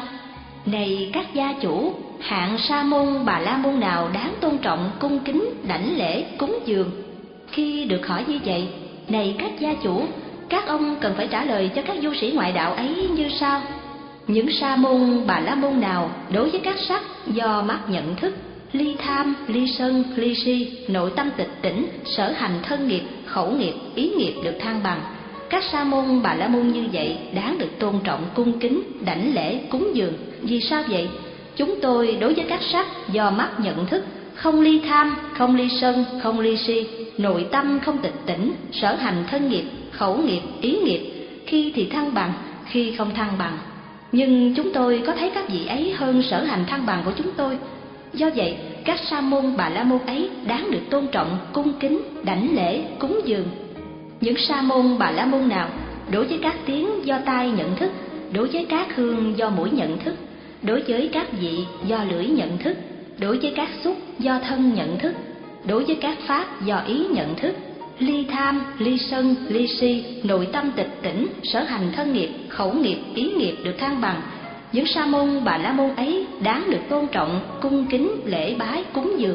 Này các gia chủ, hạng sa môn bà la môn nào đáng tôn trọng, cung kính, đảnh lễ, cúng dường? Khi được hỏi như vậy, này các gia chủ, các ông cần phải trả lời cho các du sĩ ngoại đạo ấy như sau: Những sa môn bà la môn nào đối với các sắc do mắt nhận thức, ly tham, ly sân, ly si, nội tâm tịch tỉnh, sở hành thân nghiệp, khẩu nghiệp, ý nghiệp được thăng bằng, các sa môn bà la môn như vậy đáng được tôn trọng, cung kính, đảnh lễ, cúng dường. Vì sao vậy? Chúng tôi đối với các sắc do mắt nhận thức, không ly tham, không ly sân, không ly si, nội tâm không tịch tỉnh, sở hành thân nghiệp, khẩu nghiệp, ý nghiệp, khi thì thăng bằng, khi không thăng bằng. Nhưng chúng tôi có thấy các vị ấy hơn sở hành thăng bằng của chúng tôi. Do vậy, các sa môn bà la môn ấy đáng được tôn trọng, cung kính, đảnh lễ, cúng dường. Những sa môn bà la môn nào đối với các tiếng do tai nhận thức, đối với các hương do mũi nhận thức, đối với các vị do lưỡi nhận thức, đối với các xúc do thân nhận thức, đối với các pháp do ý nhận thức, ly tham, ly sân, ly si, nội tâm tịch tỉnh, sở hành thân nghiệp, khẩu nghiệp, ý nghiệp được thăng bằng, những sa môn bà la môn ấy đáng được tôn trọng, cung kính, lễ bái, cúng dường.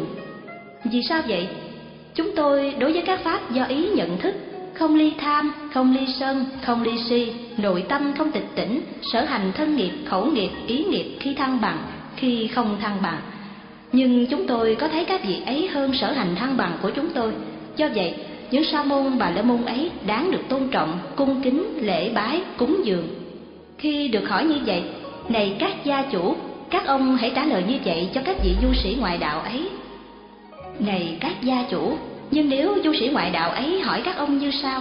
Vì sao vậy? Chúng tôi đối với các pháp do ý nhận thức, không ly tham, không ly sân, không ly si, nội tâm không tịch tỉnh, sở hành thân nghiệp, khẩu nghiệp, ý nghiệp, khi thăng bằng, khi không thăng bằng. Nhưng chúng tôi có thấy các vị ấy hơn sở hành thăng bằng của chúng tôi. Do vậy, những sa môn bà la môn ấy đáng được tôn trọng, cung kính, lễ bái, cúng dường. Khi được hỏi như vậy, này các gia chủ, các ông hãy trả lời như vậy cho các vị du sĩ ngoại đạo ấy. Này các gia chủ, nhưng nếu du sĩ ngoại đạo ấy hỏi các ông như sau: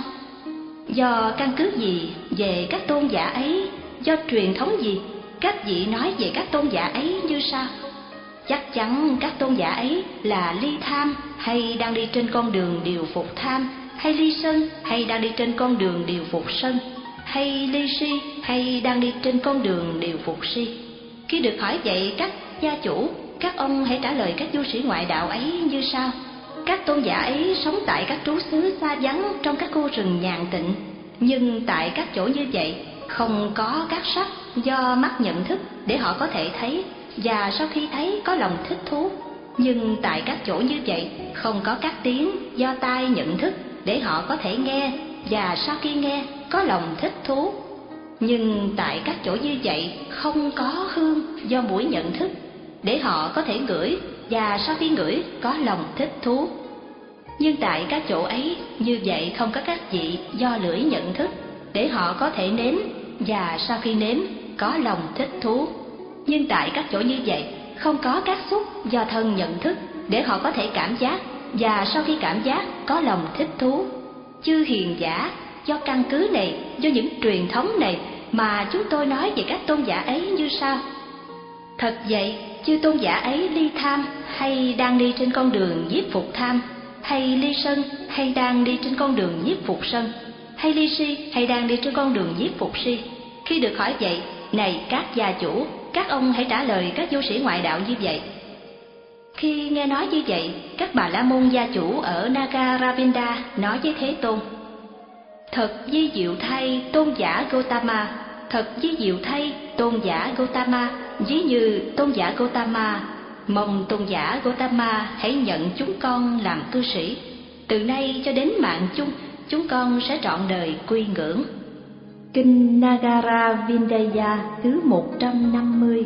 Do căn cứ gì về các tôn giả ấy, do truyền thống gì các vị nói về các tôn giả ấy như sau? Chắc chắn các tôn giả ấy là ly tham, hay đang đi trên con đường điều phục tham, hay ly sân, hay đang đi trên con đường điều phục sân, hay ly si, hay đang đi trên con đường điều phục si. Khi được hỏi vậy các gia chủ, các ông hãy trả lời các du sĩ ngoại đạo ấy như sau: Các tôn giả ấy sống tại các trú xứ xa vắng trong các khu rừng nhàn tịnh, nhưng tại các chỗ như vậy không có các sắc do mắt nhận thức để họ có thể thấy, và sau khi thấy có lòng thích thú. Nhưng tại các chỗ như vậy không có các tiếng do tai nhận thức để họ có thể nghe và sau khi nghe có lòng thích thú. Nhưng tại các chỗ như vậy không có hương do mũi nhận thức để họ có thể ngửi và sau khi ngửi có lòng thích thú. Nhưng tại các chỗ ấy như vậy không có các vị do lưỡi nhận thức để họ có thể nếm và sau khi nếm có lòng thích thú. Nhưng tại các chỗ như vậy không có các xúc do thân nhận thức để họ có thể cảm giác và sau khi cảm giác có lòng thích thú. Chư hiền giả, do căn cứ này, do những truyền thống này mà chúng tôi nói về các tôn giả ấy như sau. Thật vậy, chư tôn giả ấy ly tham hay đang đi trên con đường giết phục tham, hay ly sân hay đang đi trên con đường giết phục sân, hay ly si hay đang đi trên con đường giết phục si. Khi được hỏi vậy, này các gia chủ, các ông hãy trả lời các vô sĩ ngoại đạo như vậy. Khi nghe nói như vậy, các bà la môn gia chủ ở Nagaravinda nói với Thế Tôn: Thật vi diệu thay tôn giả Gotama, thật vi diệu thay tôn giả Gotama. Ví như tôn giả Gotama, mong tôn giả Gotama hãy nhận chúng con làm cư sĩ. Từ nay cho đến mạng chung, chúng con sẽ trọn đời quy ngưỡng. Kinh Nagaravindaya thứ một trăm năm mươi.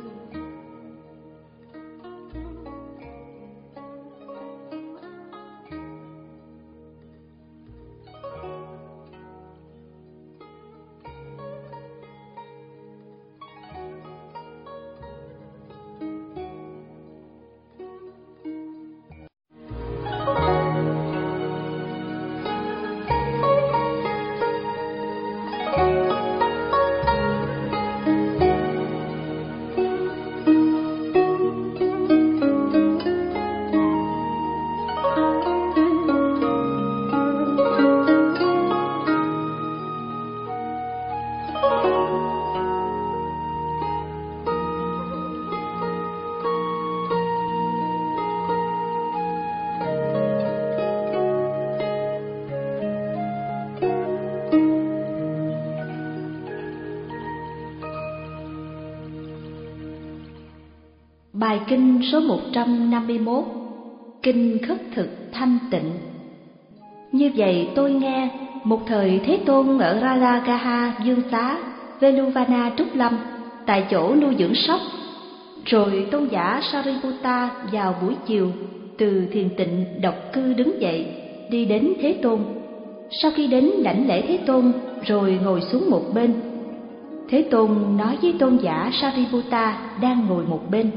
Bài kinh số một trăm năm mươi mốt. Kinh khất thực thanh tịnh. Như vậy tôi nghe, một thời Thế Tôn ở Ralagaha Dương Xá, Veluvana Trúc Lâm, tại chỗ nuôi dưỡng sóc. Rồi tôn giả Sariputta vào buổi chiều từ thiền tịnh độc cư đứng dậy, đi đến Thế Tôn. Sau khi đến đảnh lễ Thế Tôn, rồi ngồi xuống một bên. Thế Tôn nói với tôn giả Sariputta đang ngồi một bên: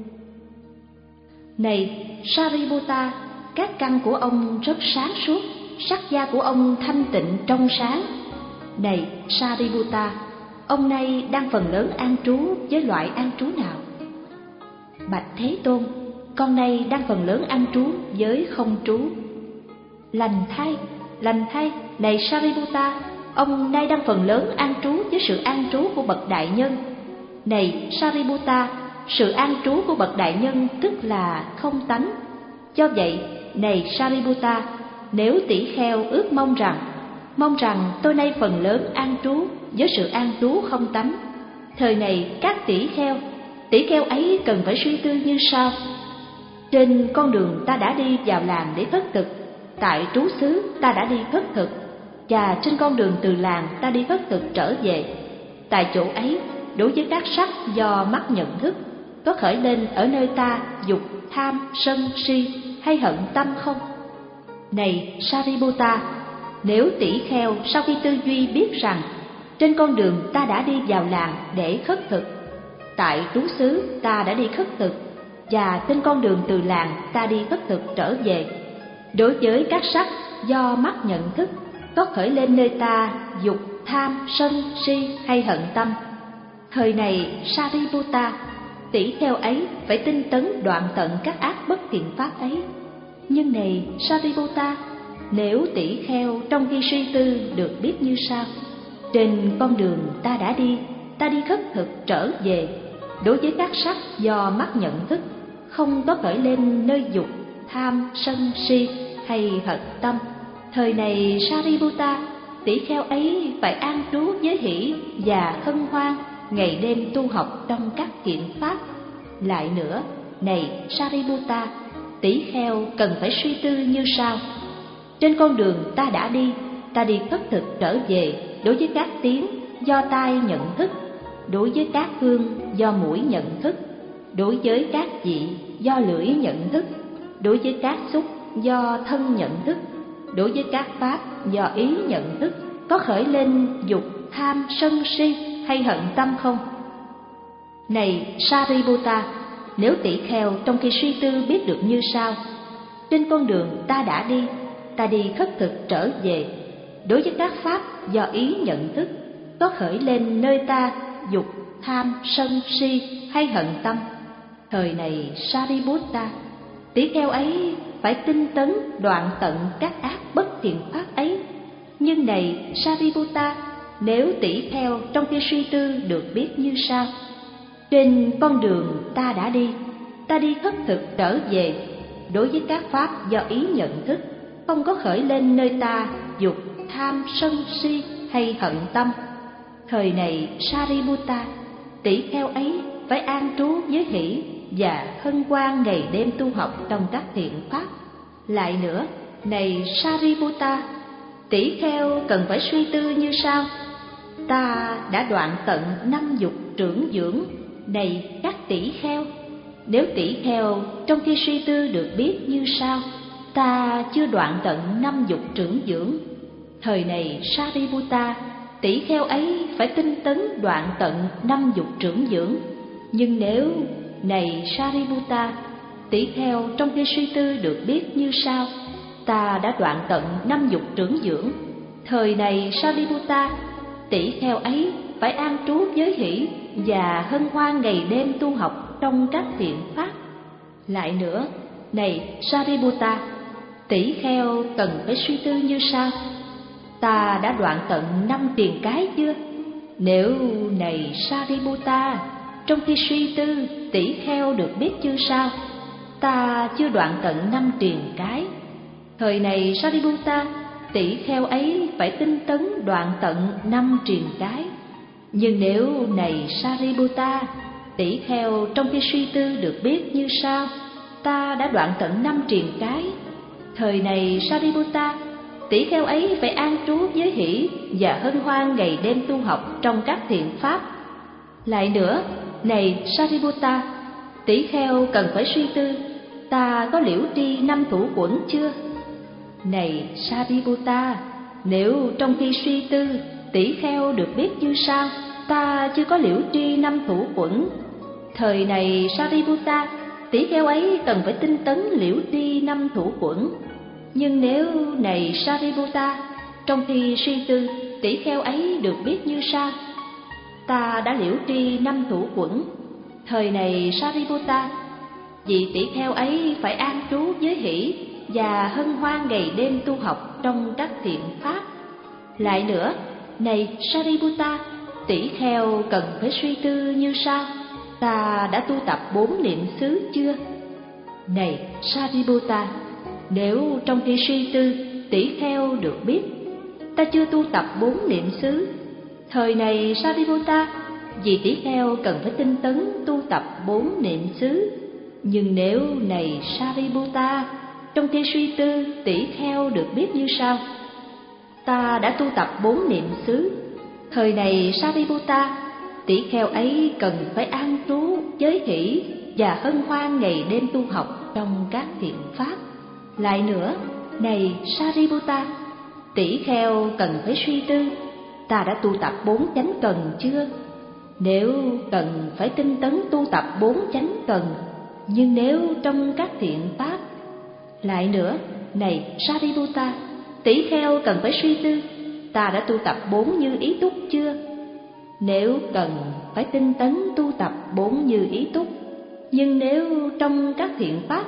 Này Sariputta, các căn của ông rất sáng suốt, sắc da của ông thanh tịnh trong sáng. Này Sariputta, ông nay đang phần lớn an trú với loại an trú nào? Bạch Thế Tôn, con nay đang phần lớn an trú với không trú. Lành thay, lành thay, này Sariputta, ông nay đang phần lớn an trú với sự an trú của bậc đại nhân. Này Sariputta, sự an trú của bậc đại nhân tức là không tánh. Do vậy, này Sariputta, nếu tỷ kheo ước mong rằng, mong rằng tôi nay phần lớn an trú với sự an trú không tánh, thời này các tỷ kheo, tỷ kheo ấy cần phải suy tư như sau. Trên con đường ta đã đi vào làng để khất thực, tại trú xứ ta đã đi khất thực, và trên con đường từ làng ta đi khất thực trở về. Tại chỗ ấy, đối với các sắc do mắt nhận thức, có khởi lên ở nơi ta dục, tham, sân, si hay hận tâm không? Này Sariputta, nếu tỷ kheo sau khi tư duy biết rằng trên con đường ta đã đi vào làng để khất thực, tại trú xứ ta đã đi khất thực, và trên con đường từ làng ta đi khất thực trở về, đối với các sắc do mắt nhận thức có khởi lên nơi ta dục, tham, sân, si hay hận tâm, thời này Sariputta, tỷ kheo ấy phải tinh tấn đoạn tận các ác bất thiện pháp ấy. Nhưng này Sariputta, nếu tỷ kheo trong khi suy tư được biết như sau: trên con đường ta đã đi, ta đi khất thực trở về, đối với các sắc do mắt nhận thức không có khởi lên nơi dục, tham, sân, si hay hận tâm, thời này Sariputta, tỷ kheo ấy phải an trú với hỷ và hân hoan, ngày đêm tu học trong các kiện pháp. Lại nữa, này Sariputta, tỷ kheo cần phải suy tư như sau. Trên con đường ta đã đi, ta đi khất thực trở về đối với các tiếng do tai nhận thức, đối với các hương do mũi nhận thức, đối với các vị do lưỡi nhận thức, đối với các xúc do thân nhận thức, đối với các pháp do ý nhận thức, có khởi lên dục, tham, sân, si hay hận tâm không? Này Sariputta, nếu tỷ kheo trong khi suy tư biết được như sau: trên con đường ta đã đi, ta đi khất thực trở về đối với các pháp do ý nhận thức, có khởi lên nơi ta dục, tham, sân, si hay hận tâm. Thời này Sariputta, tỷ kheo ấy phải tinh tấn đoạn tận các ác bất thiện pháp ấy. Nhưng này Sariputta, nếu tỷ kheo trong khi suy tư được biết như sau: trên con đường ta đã đi, ta đi khất thực trở về đối với các pháp do ý nhận thức, không có khởi lên nơi ta dục, tham, sân, si hay hận tâm. Thời này Sariputta, tỷ kheo ấy phải an trú với hỷ và hân hoan ngày đêm tu học trong các thiện pháp. Lại nữa, này Sariputta, tỷ kheo cần phải suy tư như sau: ta đã đoạn tận năm dục trưởng dưỡng. Này các tỷ kheo, nếu tỷ kheo trong khi suy tư được biết như sau: ta chưa đoạn tận năm dục trưởng dưỡng. Thời này Sariputta, tỷ kheo ấy phải tinh tấn đoạn tận năm dục trưởng dưỡng. Nhưng nếu, này Sariputta, tỷ kheo trong khi suy tư được biết như sau: ta đã đoạn tận năm dục trưởng dưỡng. Thời này Sariputta, tỷ kheo ấy phải an trú với hỷ và hân hoan ngày đêm tu học trong các thiện pháp. Lại nữa, này Sariputta, tỷ kheo cần phải suy tư như sau: ta đã đoạn tận năm tiền cái chưa? Nếu, này Sariputta, trong khi suy tư tỷ kheo được biết như sau: ta chưa đoạn tận năm tiền cái. Thời này Sariputta, tỷ kheo ấy phải tinh tấn đoạn tận năm triền cái. Nhưng nếu, này Sariputta, tỷ kheo trong khi suy tư được biết như sau: ta đã đoạn tận năm triền cái. Thời này Sariputta, tỷ kheo ấy phải an trú với hỷ và hân hoan ngày đêm tu học trong các thiện pháp. Lại nữa, này Sariputta, tỷ kheo cần phải suy tư: ta có liễu tri năm thủ quẩn chưa? Này Sariputta, nếu trong khi suy tư tỷ kheo được biết như sau: ta chưa có liễu tri năm thủ quẩn. Thời này Sariputta, tỷ kheo ấy cần phải tinh tấn liễu tri năm thủ quẩn. Nhưng nếu, này Sariputta, trong khi suy tư tỷ kheo ấy được biết như sau: ta đã liễu tri năm thủ quẩn. Thời này Sariputta, vị tỷ kheo ấy phải an trú với hỷ và hân hoan ngày đêm tu học trong các thiện pháp. Lại nữa, này Sariputta, tỷ kheo cần phải suy tư như sau: ta đã tu tập bốn niệm xứ chưa? Này Sariputta, nếu trong khi suy tư tỷ kheo được biết ta chưa tu tập bốn niệm xứ. Thời này Sariputta, vì tỷ kheo cần phải tinh tấn tu tập bốn niệm xứ. Nhưng nếu, này Sariputta, trong khi suy tư tỷ kheo được biết như sau: ta đã tu tập bốn niệm xứ. Thời này Sariputta, tỷ kheo ấy cần phải an trú với hỷ và hân hoan ngày đêm tu học trong các thiện pháp. Lại nữa, này Sariputta, tỷ kheo cần phải suy tư: ta đã tu tập bốn chánh cần chưa? Nếu cần phải tinh tấn tu tập bốn chánh cần. Nhưng nếu trong các thiện pháp. Lại nữa, này Sariputta, tỷ kheo cần phải suy tư: ta đã tu tập bốn như ý túc chưa? Nếu cần phải tinh tấn tu tập bốn như ý túc. Nhưng nếu trong các thiện pháp.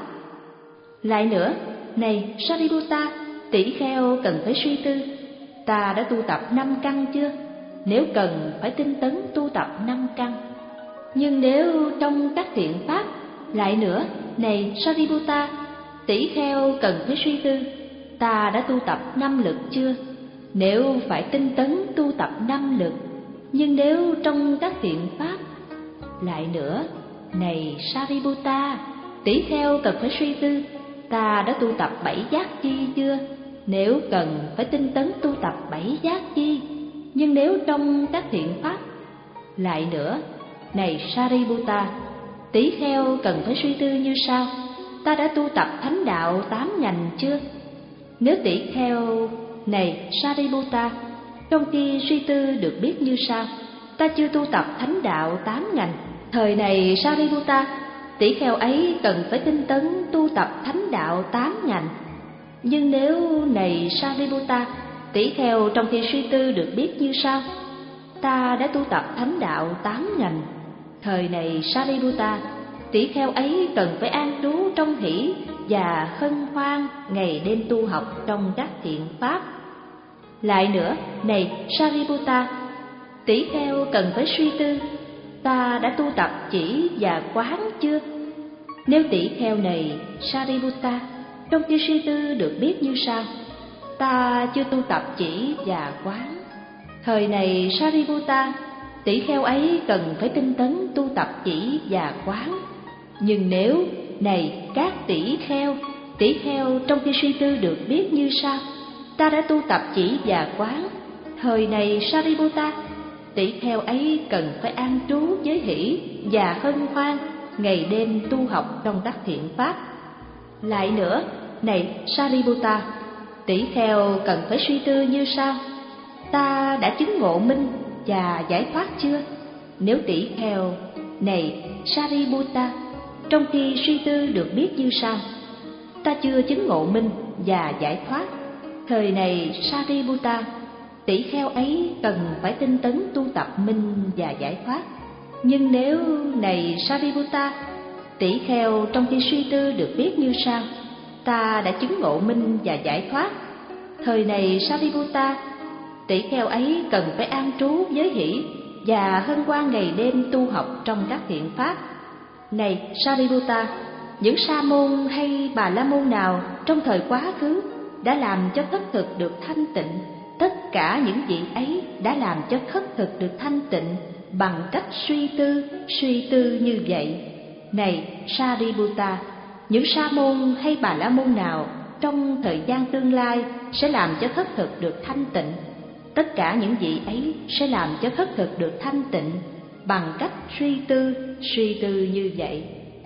Lại nữa, này Sariputta, tỷ kheo cần phải suy tư: ta đã tu tập năm căn chưa? Nếu cần phải tinh tấn tu tập năm căn. Nhưng nếu trong các thiện pháp. Lại nữa, này Sariputta, tỷ kheo cần phải suy tư: ta đã tu tập năm lực chưa? Nếu phải tinh tấn tu tập năm lực. Nhưng nếu trong các thiện pháp. Lại nữa, này Sariputta, tỷ kheo cần phải suy tư, ta đã tu tập bảy giác chi chưa? Nếu cần phải tinh tấn tu tập bảy giác chi, nhưng nếu trong các thiện pháp. Lại nữa, này Sariputta, tỷ kheo cần phải suy tư như sau: ta đã tu tập thánh đạo tám ngành chưa? Nếu tỷ kheo này Sariputta, trong khi suy tư được biết như sau: ta chưa tu tập thánh đạo tám ngành. Thời này Sariputta, tỷ kheo ấy cần phải tinh tấn tu tập thánh đạo tám ngành. Nhưng nếu này Sariputta, tỷ kheo trong khi suy tư được biết như sau: ta đã tu tập thánh đạo tám ngành. Thời này Sariputta, tỷ kheo ấy cần phải an trú trong hỷ và hân hoan ngày đêm tu học trong các thiện pháp. Lại nữa, này Sariputta, tỷ kheo cần phải suy tư: ta đã tu tập chỉ và quán chưa? Nếu tỷ kheo này Sariputta, trong khi suy tư được biết như sau: ta chưa tu tập chỉ và quán. Thời này Sariputta, tỷ kheo ấy cần phải tinh tấn tu tập chỉ và quán. Nhưng nếu này các tỷ kheo, tỷ kheo trong khi suy tư được biết như sau: ta đã tu tập chỉ và quán. Thời này Sariputta, tỷ kheo ấy cần phải an trú với hỷ và hân hoan ngày đêm tu học trong các thiện pháp. Lại nữa, này Sariputta, tỷ kheo cần phải suy tư như sau: ta đã chứng ngộ minh và giải thoát chưa? Nếu tỷ kheo này Sariputta, trong khi suy tư được biết như sau: ta chưa chứng ngộ minh và giải thoát. Thời này Sariputta, tỷ kheo ấy cần phải tinh tấn tu tập minh và giải thoát. Nhưng nếu này Sariputta, tỷ kheo trong khi suy tư được biết như sau: ta đã chứng ngộ minh và giải thoát. Thời này Sariputta, tỷ kheo ấy cần phải an trú với hỷ và hân hoan ngày đêm tu học trong các thiện pháp. Này Sariputta, những sa môn hay bà la môn nào trong thời quá khứ đã làm cho thất thực được thanh tịnh, tất cả những vị ấy đã làm cho thất thực được thanh tịnh bằng cách suy tư, suy tư như vậy. Này Sariputta, những sa môn hay bà la môn nào trong thời gian tương lai sẽ làm cho thất thực được thanh tịnh, tất cả những vị ấy sẽ làm cho thất thực được thanh tịnh bằng cách suy tư, suy tư như vậy.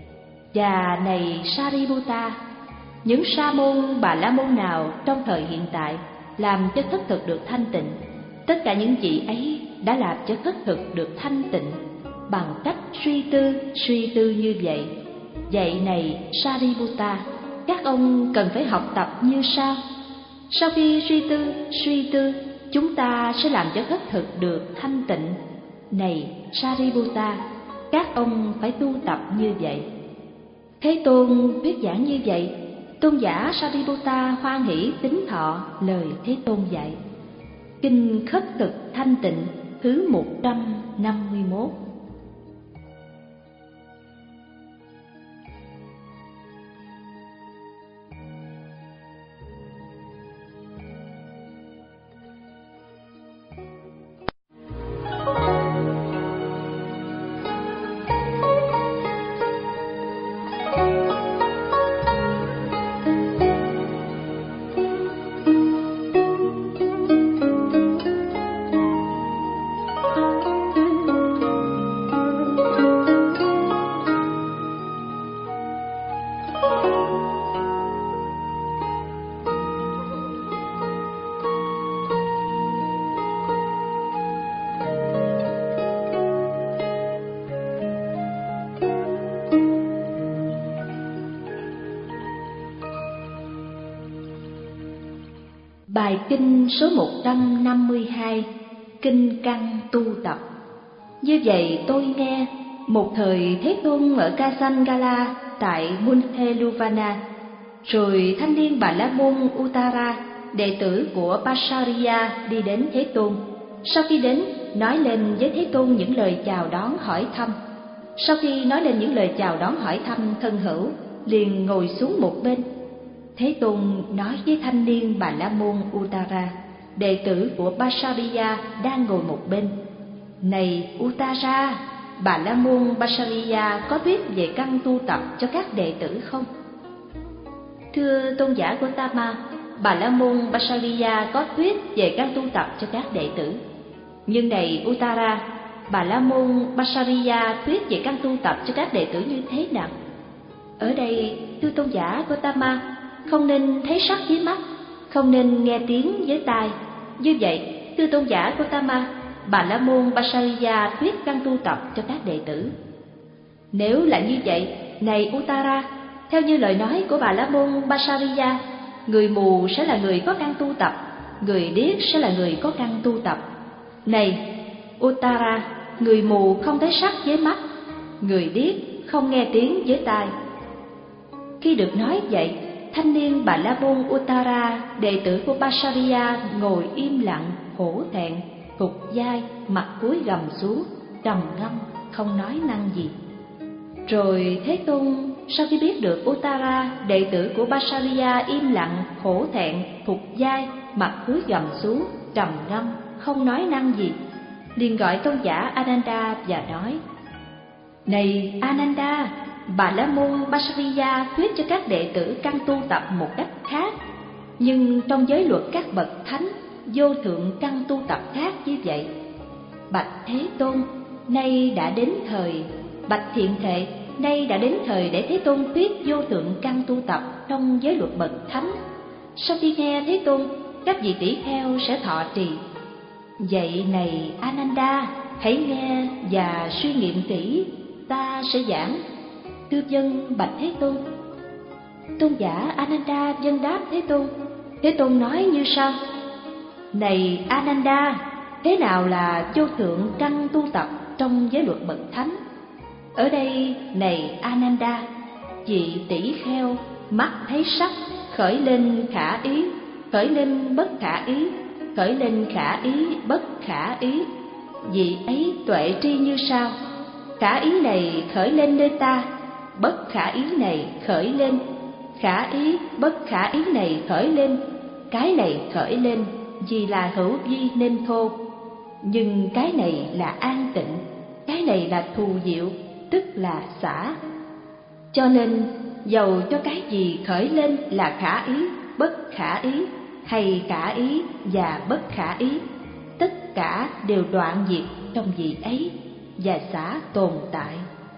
Và này Sariputta, những sa môn bà la môn nào trong thời hiện tại làm cho thất thực được thanh tịnh, tất cả những vị ấy đã làm cho thất thực được thanh tịnh bằng cách suy tư, suy tư như vậy. Vậy này Sariputta, các ông cần phải học tập như sau: sau khi suy tư, suy tư, chúng ta sẽ làm cho thất thực được thanh tịnh. Này Sariputta, các ông phải tu tập như vậy. Thế Tôn thuyết giảng như vậy, tôn giả Sariputta hoan hỷ tín thọ lời Thế Tôn dạy. Kinh Khất Thực Thanh Tịnh thứ một trăm năm mươi mốt. Bài kinh số một trăm năm mươi hai, Kinh Căn Tu Tập. Như vậy tôi nghe, một thời Thế Tôn ở Kasangala tại Muntheluvana, rồi thanh niên Bà La Môn Uttara, đệ tử của Pasariya đi đến Thế Tôn. Sau khi đến, nói lên với Thế Tôn những lời chào đón hỏi thăm. Sau khi nói lên những lời chào đón hỏi thăm thân hữu, liền ngồi xuống một bên. Thế Tôn nói với thanh niên Bà La Môn Uttara, đệ tử của Pasariya đang ngồi một bên: này Uttara, Bà La Môn Bhattacharya có thuyết về căn tu tập cho các đệ tử không? Thưa tôn giả Gotama, Bà La Môn Bhattacharya có thuyết về căn tu tập cho các đệ tử. Nhưng này Uttara, Bà La Môn Bhattacharya thuyết về căn tu tập cho các đệ tử như thế nào? Ở đây, thưa tôn giả Gotama, không nên thấy sắc với mắt, không nên nghe tiếng với tai. Như vậy, thưa tôn giả Gotama, Bà La Môn Bhattacharya thuyết căn tu tập cho các đệ tử. Nếu là như vậy, này Uttara, theo như lời nói của Bà La Môn Bhattacharya, người mù sẽ là người có căn tu tập, người điếc sẽ là người có căn tu tập. Này Uttara, người mù không thấy sắc với mắt, người điếc không nghe tiếng với tai. Khi được nói vậy, thanh niên Bà La Môn Uttara, đệ tử của Bhattacharya, ngồi im lặng, hổ thẹn, phục vai, mặt cúi gằm xuống, trầm ngâm, không nói năng gì. Rồi Thế Tôn sau khi biết được Uttara, đệ tử của Bhattacharya im lặng, hổ thẹn, phục vai, mặt cúi gằm xuống, trầm ngâm, không nói năng gì, liền gọi tôn giả Ananda và nói: Này Ananda, Bà La Môn Bhattacharya thuyết cho các đệ tử căn tu tập một cách khác, nhưng trong giới luật các bậc thánh, vô thượng căn tu tập khác như vậy. Bạch Thế Tôn, nay đã đến thời. Bạch Thiện Thệ, nay đã đến thời để Thế Tôn thuyết vô thượng căn tu tập trong giới luật bậc thánh. Sau khi nghe Thế Tôn, các vị tỷ kheo sẽ thọ trì. Vậy này Ananda, hãy nghe và suy nghiệm kỹ, ta sẽ giảng. Thưa vâng, bạch Thế Tôn. Tôn giả Ananda vâng đáp Thế Tôn. Thế Tôn nói như sau: Này Ananda, thế nào là vô thượng căn tu tập trong giới luật bậc thánh? Ở đây, này Ananda, vị tỷ kheo, mắt thấy sắc, khởi lên khả ý, khởi lên bất khả ý, khởi lên khả ý bất khả ý. Vị ấy tuệ tri như sau: khả ý này khởi lên nơi ta, bất khả ý này khởi lên, khả ý bất khả ý này khởi lên. Cái này khởi lên vì là hữu vi nên thô, nhưng cái này là an tịnh, cái này là thù diệu, tức là xả. Cho nên dầu cho cái gì khởi lên là khả ý, bất khả ý, hay khả ý và bất khả ý, tất cả đều đoạn diệt trong vị ấy và xả tồn tại.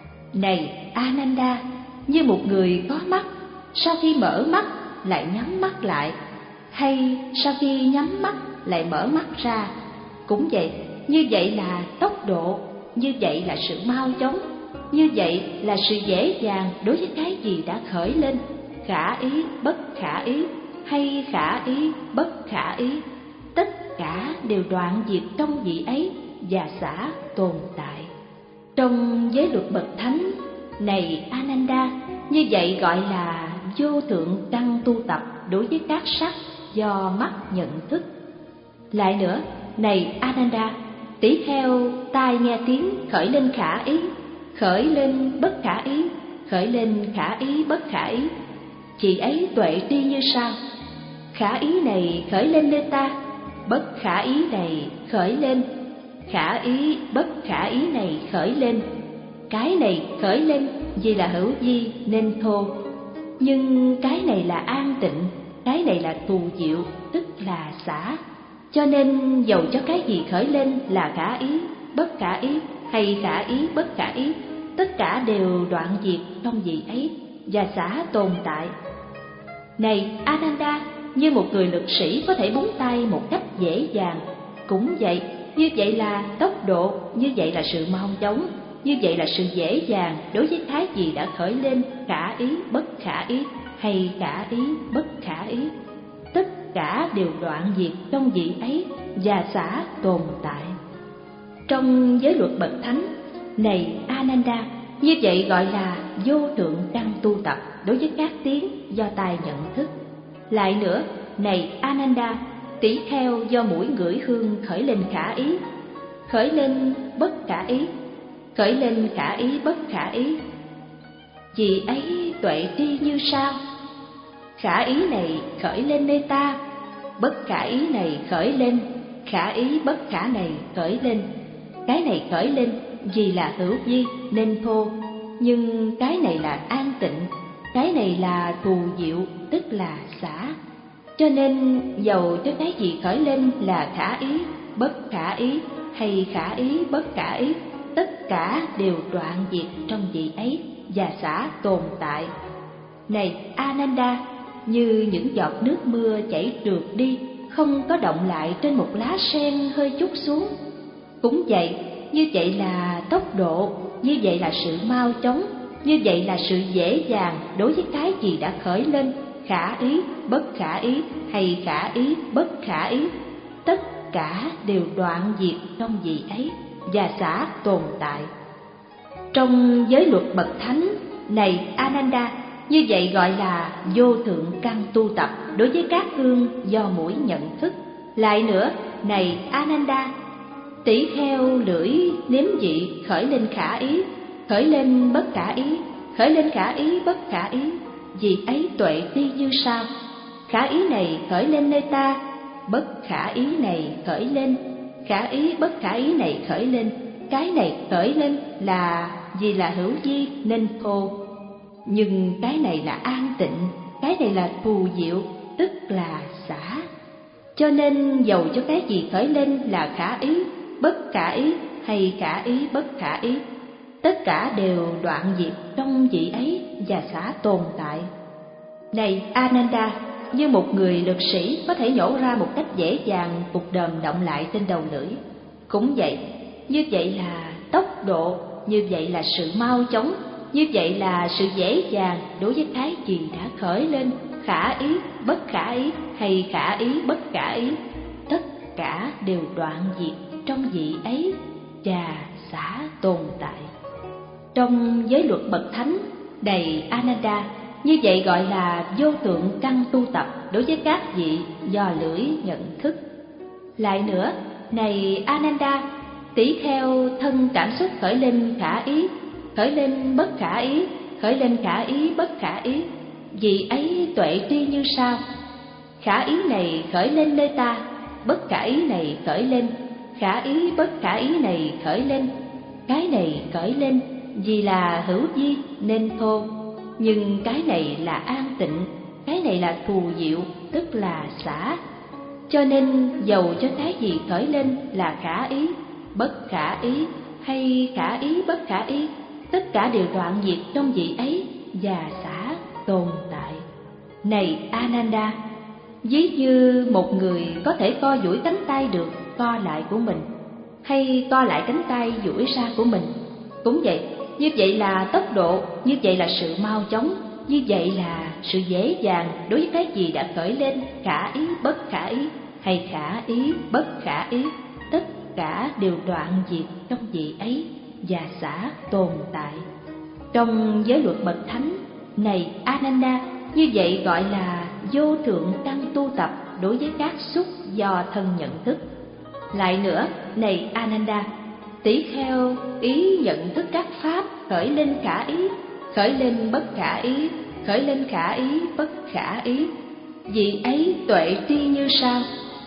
Này Ananda, như một người có mắt, sau khi mở mắt lại nhắm mắt lại, hay sau khi nhắm mắt lại mở mắt ra, cũng vậy. Như vậy là tốc độ, như vậy là sự mau chóng, như vậy là sự dễ dàng đối với cái gì đã khởi lên, khả ý bất khả ý hay khả ý bất khả ý, tất cả đều đoạn diệt trong vị ấy và xả tồn tại. Trong giới luật bậc thánh, này Ananda, như vậy gọi là vô thượng căn tu tập đối với các sắc do mắt nhận thức. Lại nữa, này Ananda, tỷ kheo tai nghe tiếng khởi lên khả ý, khởi lên bất khả ý, khởi lên khả ý bất khả ý. Chị ấy tuệ tri như sau: khả ý này khởi lên nơi ta, bất khả ý này khởi lên, khả ý bất khả ý này khởi lên. Cái này khởi lên vì là hữu vi nên thô, nhưng cái này là an tịnh, cái này là thù diệu, tức là xả. Cho nên dầu cho cái gì khởi lên là khả ý, bất khả ý hay khả ý bất khả ý, tất cả đều đoạn diệt trong vị ấy và xả tồn tại. Này Ananda, như một người lực sĩ có thể búng tay một cách dễ dàng, cũng vậy. Như vậy là tốc độ, như vậy là sự mau chóng, như vậy là sự dễ dàng đối với cái gì đã khởi lên khả ý bất khả ý hay khả ý bất khả ý, tất cả đều đoạn diệt trong vị ấy và xả tồn tại. Trong giới luật bậc thánh, này Ananda, như vậy gọi là vô thượng căn tu tập đối với các tiếng do tai nhận thức. Lại nữa, này Ananda, tỷ kheo do mũi ngửi hương khởi lên khả ý, khởi lên bất khả ý, khởi lên khả ý bất khả ý. Vì ấy tuệ tri như sau: khả ý này khởi lên nơi ta, bất khả ý này khởi lên, khả ý bất khả này khởi lên. Cái này khởi lên vì là hữu vi nên thô, nhưng cái này là an tịnh, cái này là thù diệu, tức là xả. Cho nên dầu cho cái gì khởi lên là khả ý, bất khả ý, hay khả ý, bất khả ý, tất cả đều đoạn diệt trong vị ấy và xả tồn tại. Này Ananda, như những giọt nước mưa chảy trượt đi, không có động lại trên một lá sen hơi chút xuống. Cũng vậy, như vậy là tốc độ, như vậy là sự mau chóng, như vậy là sự dễ dàng đối với cái gì đã khởi lên, khả ý, bất khả ý, hay khả ý, bất khả ý, tất cả đều đoạn diệt trong vị ấy và xả tồn tại. Trong giới luật bậc thánh này Ananda, như vậy gọi là vô thượng căn tu tập đối với các hương do mũi nhận thức. Lại nữa, này Ananda, tỷ kheo lưỡi nếm vị khởi lên khả ý, khởi lên bất khả ý, khởi lên khả ý bất khả ý, vì ấy tuệ tri như sau. Khả ý này khởi lên nơi ta, bất khả ý này khởi lên, khả ý bất khả ý này khởi lên, cái này khởi lên là vì là hữu vi nên thô, nhưng cái này là an tịnh, cái này là thù diệu, tức là xả. Cho nên dầu cho cái gì khởi lên là khả ý, bất khả ý, hay khả ý, bất khả ý, tất cả đều đoạn diệt trong vị ấy và xả tồn tại. Này Ananda, như một người lực sĩ có thể nhổ ra một cách dễ dàng cục đờm động lại trên đầu lưỡi. Cũng vậy, như vậy là tốc độ, như vậy là sự mau chóng, như vậy là sự dễ dàng đối với cái gì đã khởi lên, khả ý, bất khả ý, hay khả ý, bất khả ý, tất cả đều đoạn diệt trong vị ấy và xả tồn tại. Trong giới luật bậc thánh này Ananda, như vậy gọi là vô thượng căn tu tập đối với các vị do lưỡi nhận thức. Lại nữa, này Ananda, tỷ kheo thân cảm xúc khởi lên khả ý, khởi lên bất khả ý, khởi lên khả ý, bất khả ý, vì ấy tuệ tri như sau. Khả ý này khởi lên nơi ta, bất khả ý này khởi lên, khả ý bất khả ý này khởi lên, cái này khởi lên vì là hữu vi nên thô, nhưng cái này là an tịnh, cái này là thù diệu, tức là xả. Cho nên dầu cho cái gì khởi lên là khả ý, bất khả ý, hay khả ý, bất khả ý, tất cả đều đoạn diệt trong vị ấy và xả tồn tại. Này Ananda, ví như một người có thể co duỗi cánh tay được co lại của mình, hay co lại cánh tay duỗi ra của mình. Cũng vậy, như vậy là tốc độ, như vậy là sự mau chóng, như vậy là sự dễ dàng đối với cái gì đã khởi lên, khả ý, bất khả ý, hay khả ý, bất khả ý, tất cả đều đoạn diệt trong vị ấy và xả tồn tại. Trong giới luật bậc thánh này Ananda, như vậy gọi là vô thượng căn tu tập đối với các xúc do thân nhận thức. Lại nữa, này Ananda, tỷ kheo ý nhận thức các pháp khởi lên khả ý, khởi lên bất khả ý, khởi lên khả ý, bất khả ý, vì ấy tuệ tri như sau.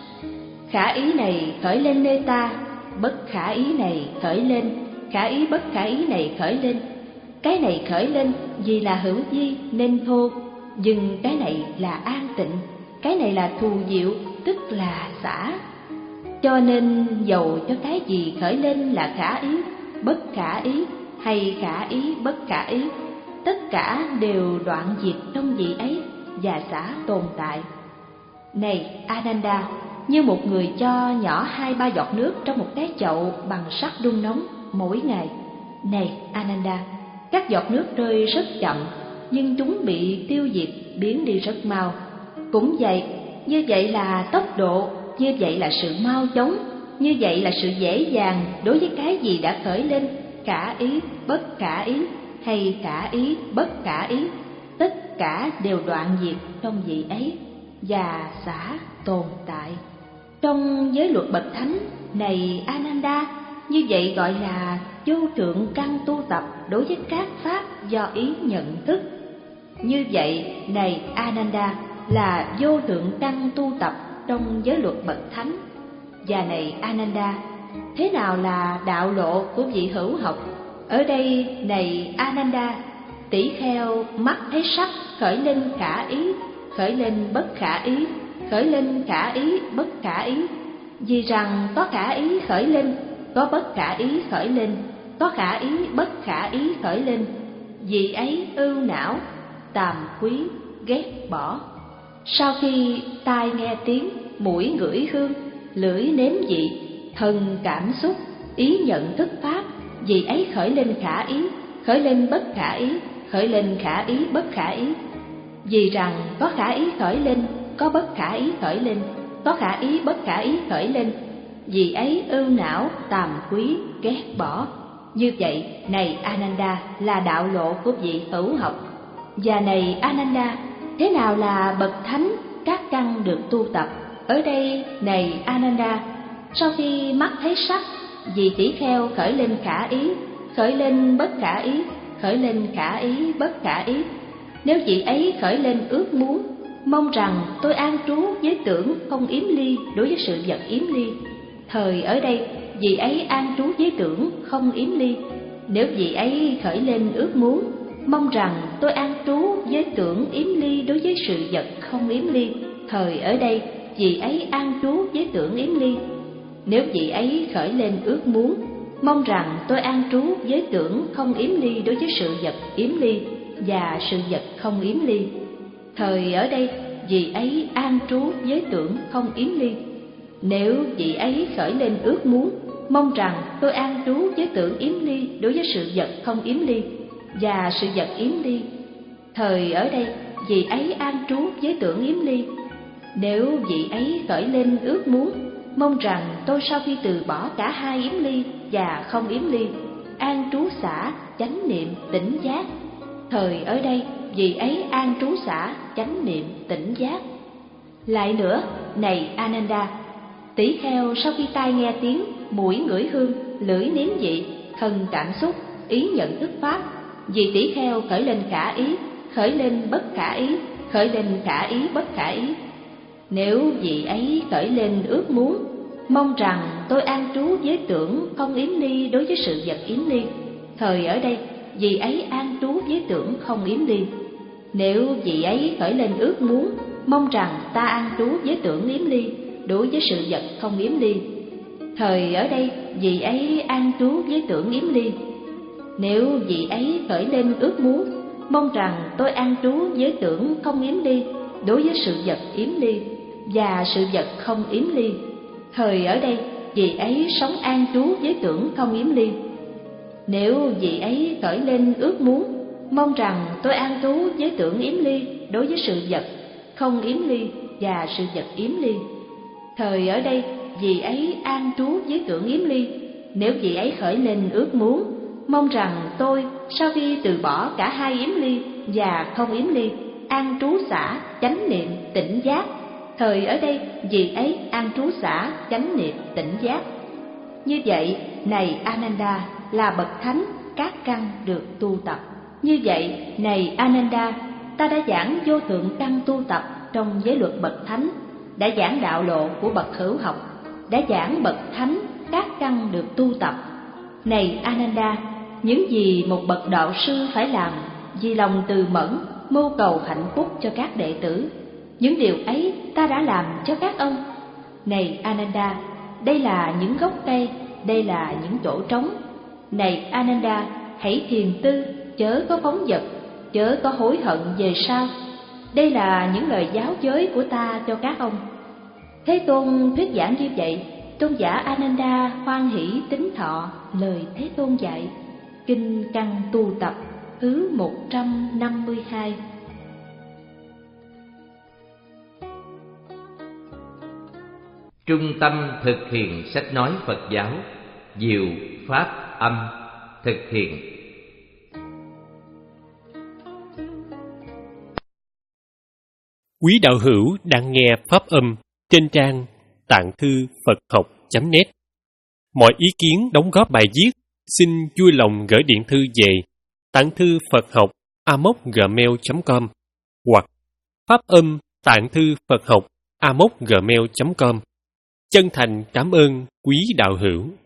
Khả ý này khởi lên nơi ta, bất khả ý này khởi lên, khả ý bất khả ý này khởi lên, cái này khởi lên vì là hữu vi nên thô, nhưng cái này là an tịnh, cái này là thù diệu, tức là xả. Cho nên dầu cho cái gì khởi lên là khả ý, bất khả ý, hay khả ý, bất khả ý, tất cả đều đoạn diệt trong vị ấy và xả tồn tại. Này Ananda, như một người cho nhỏ hai ba giọt nước trong một cái chậu bằng sắt đun nóng mỗi ngày. Này Ananda, các giọt nước rơi rất chậm, nhưng chúng bị tiêu diệt, biến đi rất mau. Cũng vậy, như vậy là tốc độ, như vậy là sự mau chóng, như vậy là sự dễ dàng đối với cái gì đã khởi lên, khả ý, bất khả ý, hay khả ý, bất khả ý, tất cả đều đoạn diệt trong vị ấy và xả tồn tại. Trong giới luật bậc thánh này Ananda, như vậy gọi là vô thượng căn tu tập đối với các pháp do ý nhận thức. Như vậy, này Ananda, là vô thượng căn tu tập trong giới luật bậc thánh. Và này Ananda, thế nào là đạo lộ của vị hữu học? Ở đây này Ananda, tỷ kheo mắt thấy sắc khởi lên khả ý, khởi lên bất khả ý, khởi lên khả ý bất khả ý. Vì rằng có khả ý khởi lên, có bất khả ý khởi lên, có khả ý bất khả ý khởi lên, vì ấy ưu não, tàm quý, ghét bỏ. Sau khi tai nghe tiếng, mũi ngửi hương, lưỡi nếm vị, thân cảm xúc, ý nhận thức pháp, vì ấy khởi lên khả ý, khởi lên bất khả ý, khởi lên khả ý bất khả ý. Vì rằng có khả ý khởi lên, có bất khả ý khởi lên, có khả ý bất khả ý khởi lên, vì ấy ưu não, tàm quý, ghét bỏ. Như vậy, này Ananda, là đạo lộ của vị hữu học. Và này Ananda, thế nào là bậc thánh, các căn được tu tập? Ở đây, này Ananda, sau khi mắt thấy sắc, vị tỷ kheo khởi lên khả ý, khởi lên bất khả ý, khởi lên khả ý bất khả ý. Nếu vị ấy khởi lên ước muốn, mong rằng tôi an trú với tưởng không yếm ly đối với sự vật yếm ly. Thời ở đây, vị ấy an trú với tưởng không yếm ly. Nếu vị ấy khởi lên ước muốn, mong rằng tôi an trú với tưởng yếm ly đối với sự vật không yếm ly. Thời ở đây, vị ấy an trú với tưởng yếm ly. Nếu vị ấy khởi lên ước muốn, mong rằng tôi an trú với tưởng không yếm ly đối với sự vật yếm ly và sự vật không yếm ly. Thời ở đây, vị ấy an trú với tưởng không yếm ly. Nếu vị ấy khởi lên ước muốn, mong rằng tôi an trú với tưởng yếm ly đối với sự vật không yếm ly và sự vật yếm ly. Thời ở đây, vị ấy an trú với tưởng yếm ly. Nếu vị ấy khởi lên ước muốn, mong rằng tôi sau khi từ bỏ cả hai yếm ly và không yếm ly, an trú xả, chánh niệm, tỉnh giác. Thời ở đây, vị ấy an trú xả, chánh niệm, tỉnh giác. Lại nữa, này Ananda, tỷ kheo sau khi tai nghe tiếng, mũi ngửi hương, lưỡi nếm vị, thân cảm xúc, ý nhận thức pháp, vì tỷ kheo khởi lên khả ý, khởi lên bất khả ý, khởi lên khả ý bất khả ý. Nếu vị ấy khởi lên ước muốn, mong rằng tôi an trú với tưởng không yếm ly đối với sự vật yếm ly. Thời ở đây, vị ấy an trú với tưởng không yếm ly. Nếu vị ấy khởi lên ước muốn, mong rằng ta an trú với tưởng yếm ly đối với sự vật không yếm ly. Thời ở đây, vị ấy an trú với tưởng yếm ly. Nếu vị ấy khởi lên ước muốn, mong rằng tôi an trú với tưởng không yếm ly đối với sự vật yếm ly và sự vật không yếm ly. Thời ở đây, vị ấy sống an trú với tưởng không yếm ly. Nếu vị ấy khởi lên ước muốn, mong rằng tôi an trú với tưởng yếm ly đối với sự vật không yếm ly và sự vật yếm ly. Thời ở đây, vị ấy an trú với tưởng yếm ly. Nếu vị ấy khởi lên ước muốn, mong rằng tôi sau khi từ bỏ cả hai yếm ly và không yếm ly, an trú xả, chánh niệm, tỉnh giác. Thời ở đây, vị ấy an trú xả, chánh niệm, tỉnh giác. Như vậy, này Ananda, là bậc thánh, các căn được tu tập. Như vậy, này Ananda, ta đã giảng vô thượng căn tu tập trong giới luật bậc thánh, đã giảng đạo lộ của bậc hữu học, đã giảng bậc thánh, các căn được tu tập. Này Ananda, những gì một bậc đạo sư phải làm vì lòng từ mẫn, mưu cầu hạnh phúc cho các đệ tử, những điều ấy ta đã làm cho các ông. Này Ananda, đây là những gốc cây, đây là những chỗ trống. Này Ananda, hãy thiền tư, chớ có phóng dật, chớ có hối hận về sau. Đây là những lời giáo giới của ta cho các ông. Thế Tôn thuyết giảng như vậy, tôn giả Ananda hoan hỷ tín thọ lời Thế Tôn dạy. Kinh Căn Tu Tập thứ một trăm năm mươi hai. Trung tâm thực hiện sách nói Phật giáo, diệu pháp âm thực hiện. Quý đạo hữu đang nghe pháp âm trên trang tạng thư Phật học chấm net. Mọi ý kiến đóng góp bài viết xin vui lòng gửi điện thư về tạng thư Phật học a m o c gmail chấm com hoặc pháp âm tạng thư Phật học a m o c gmail chấm com. Chân thành cảm ơn quý đạo hữu.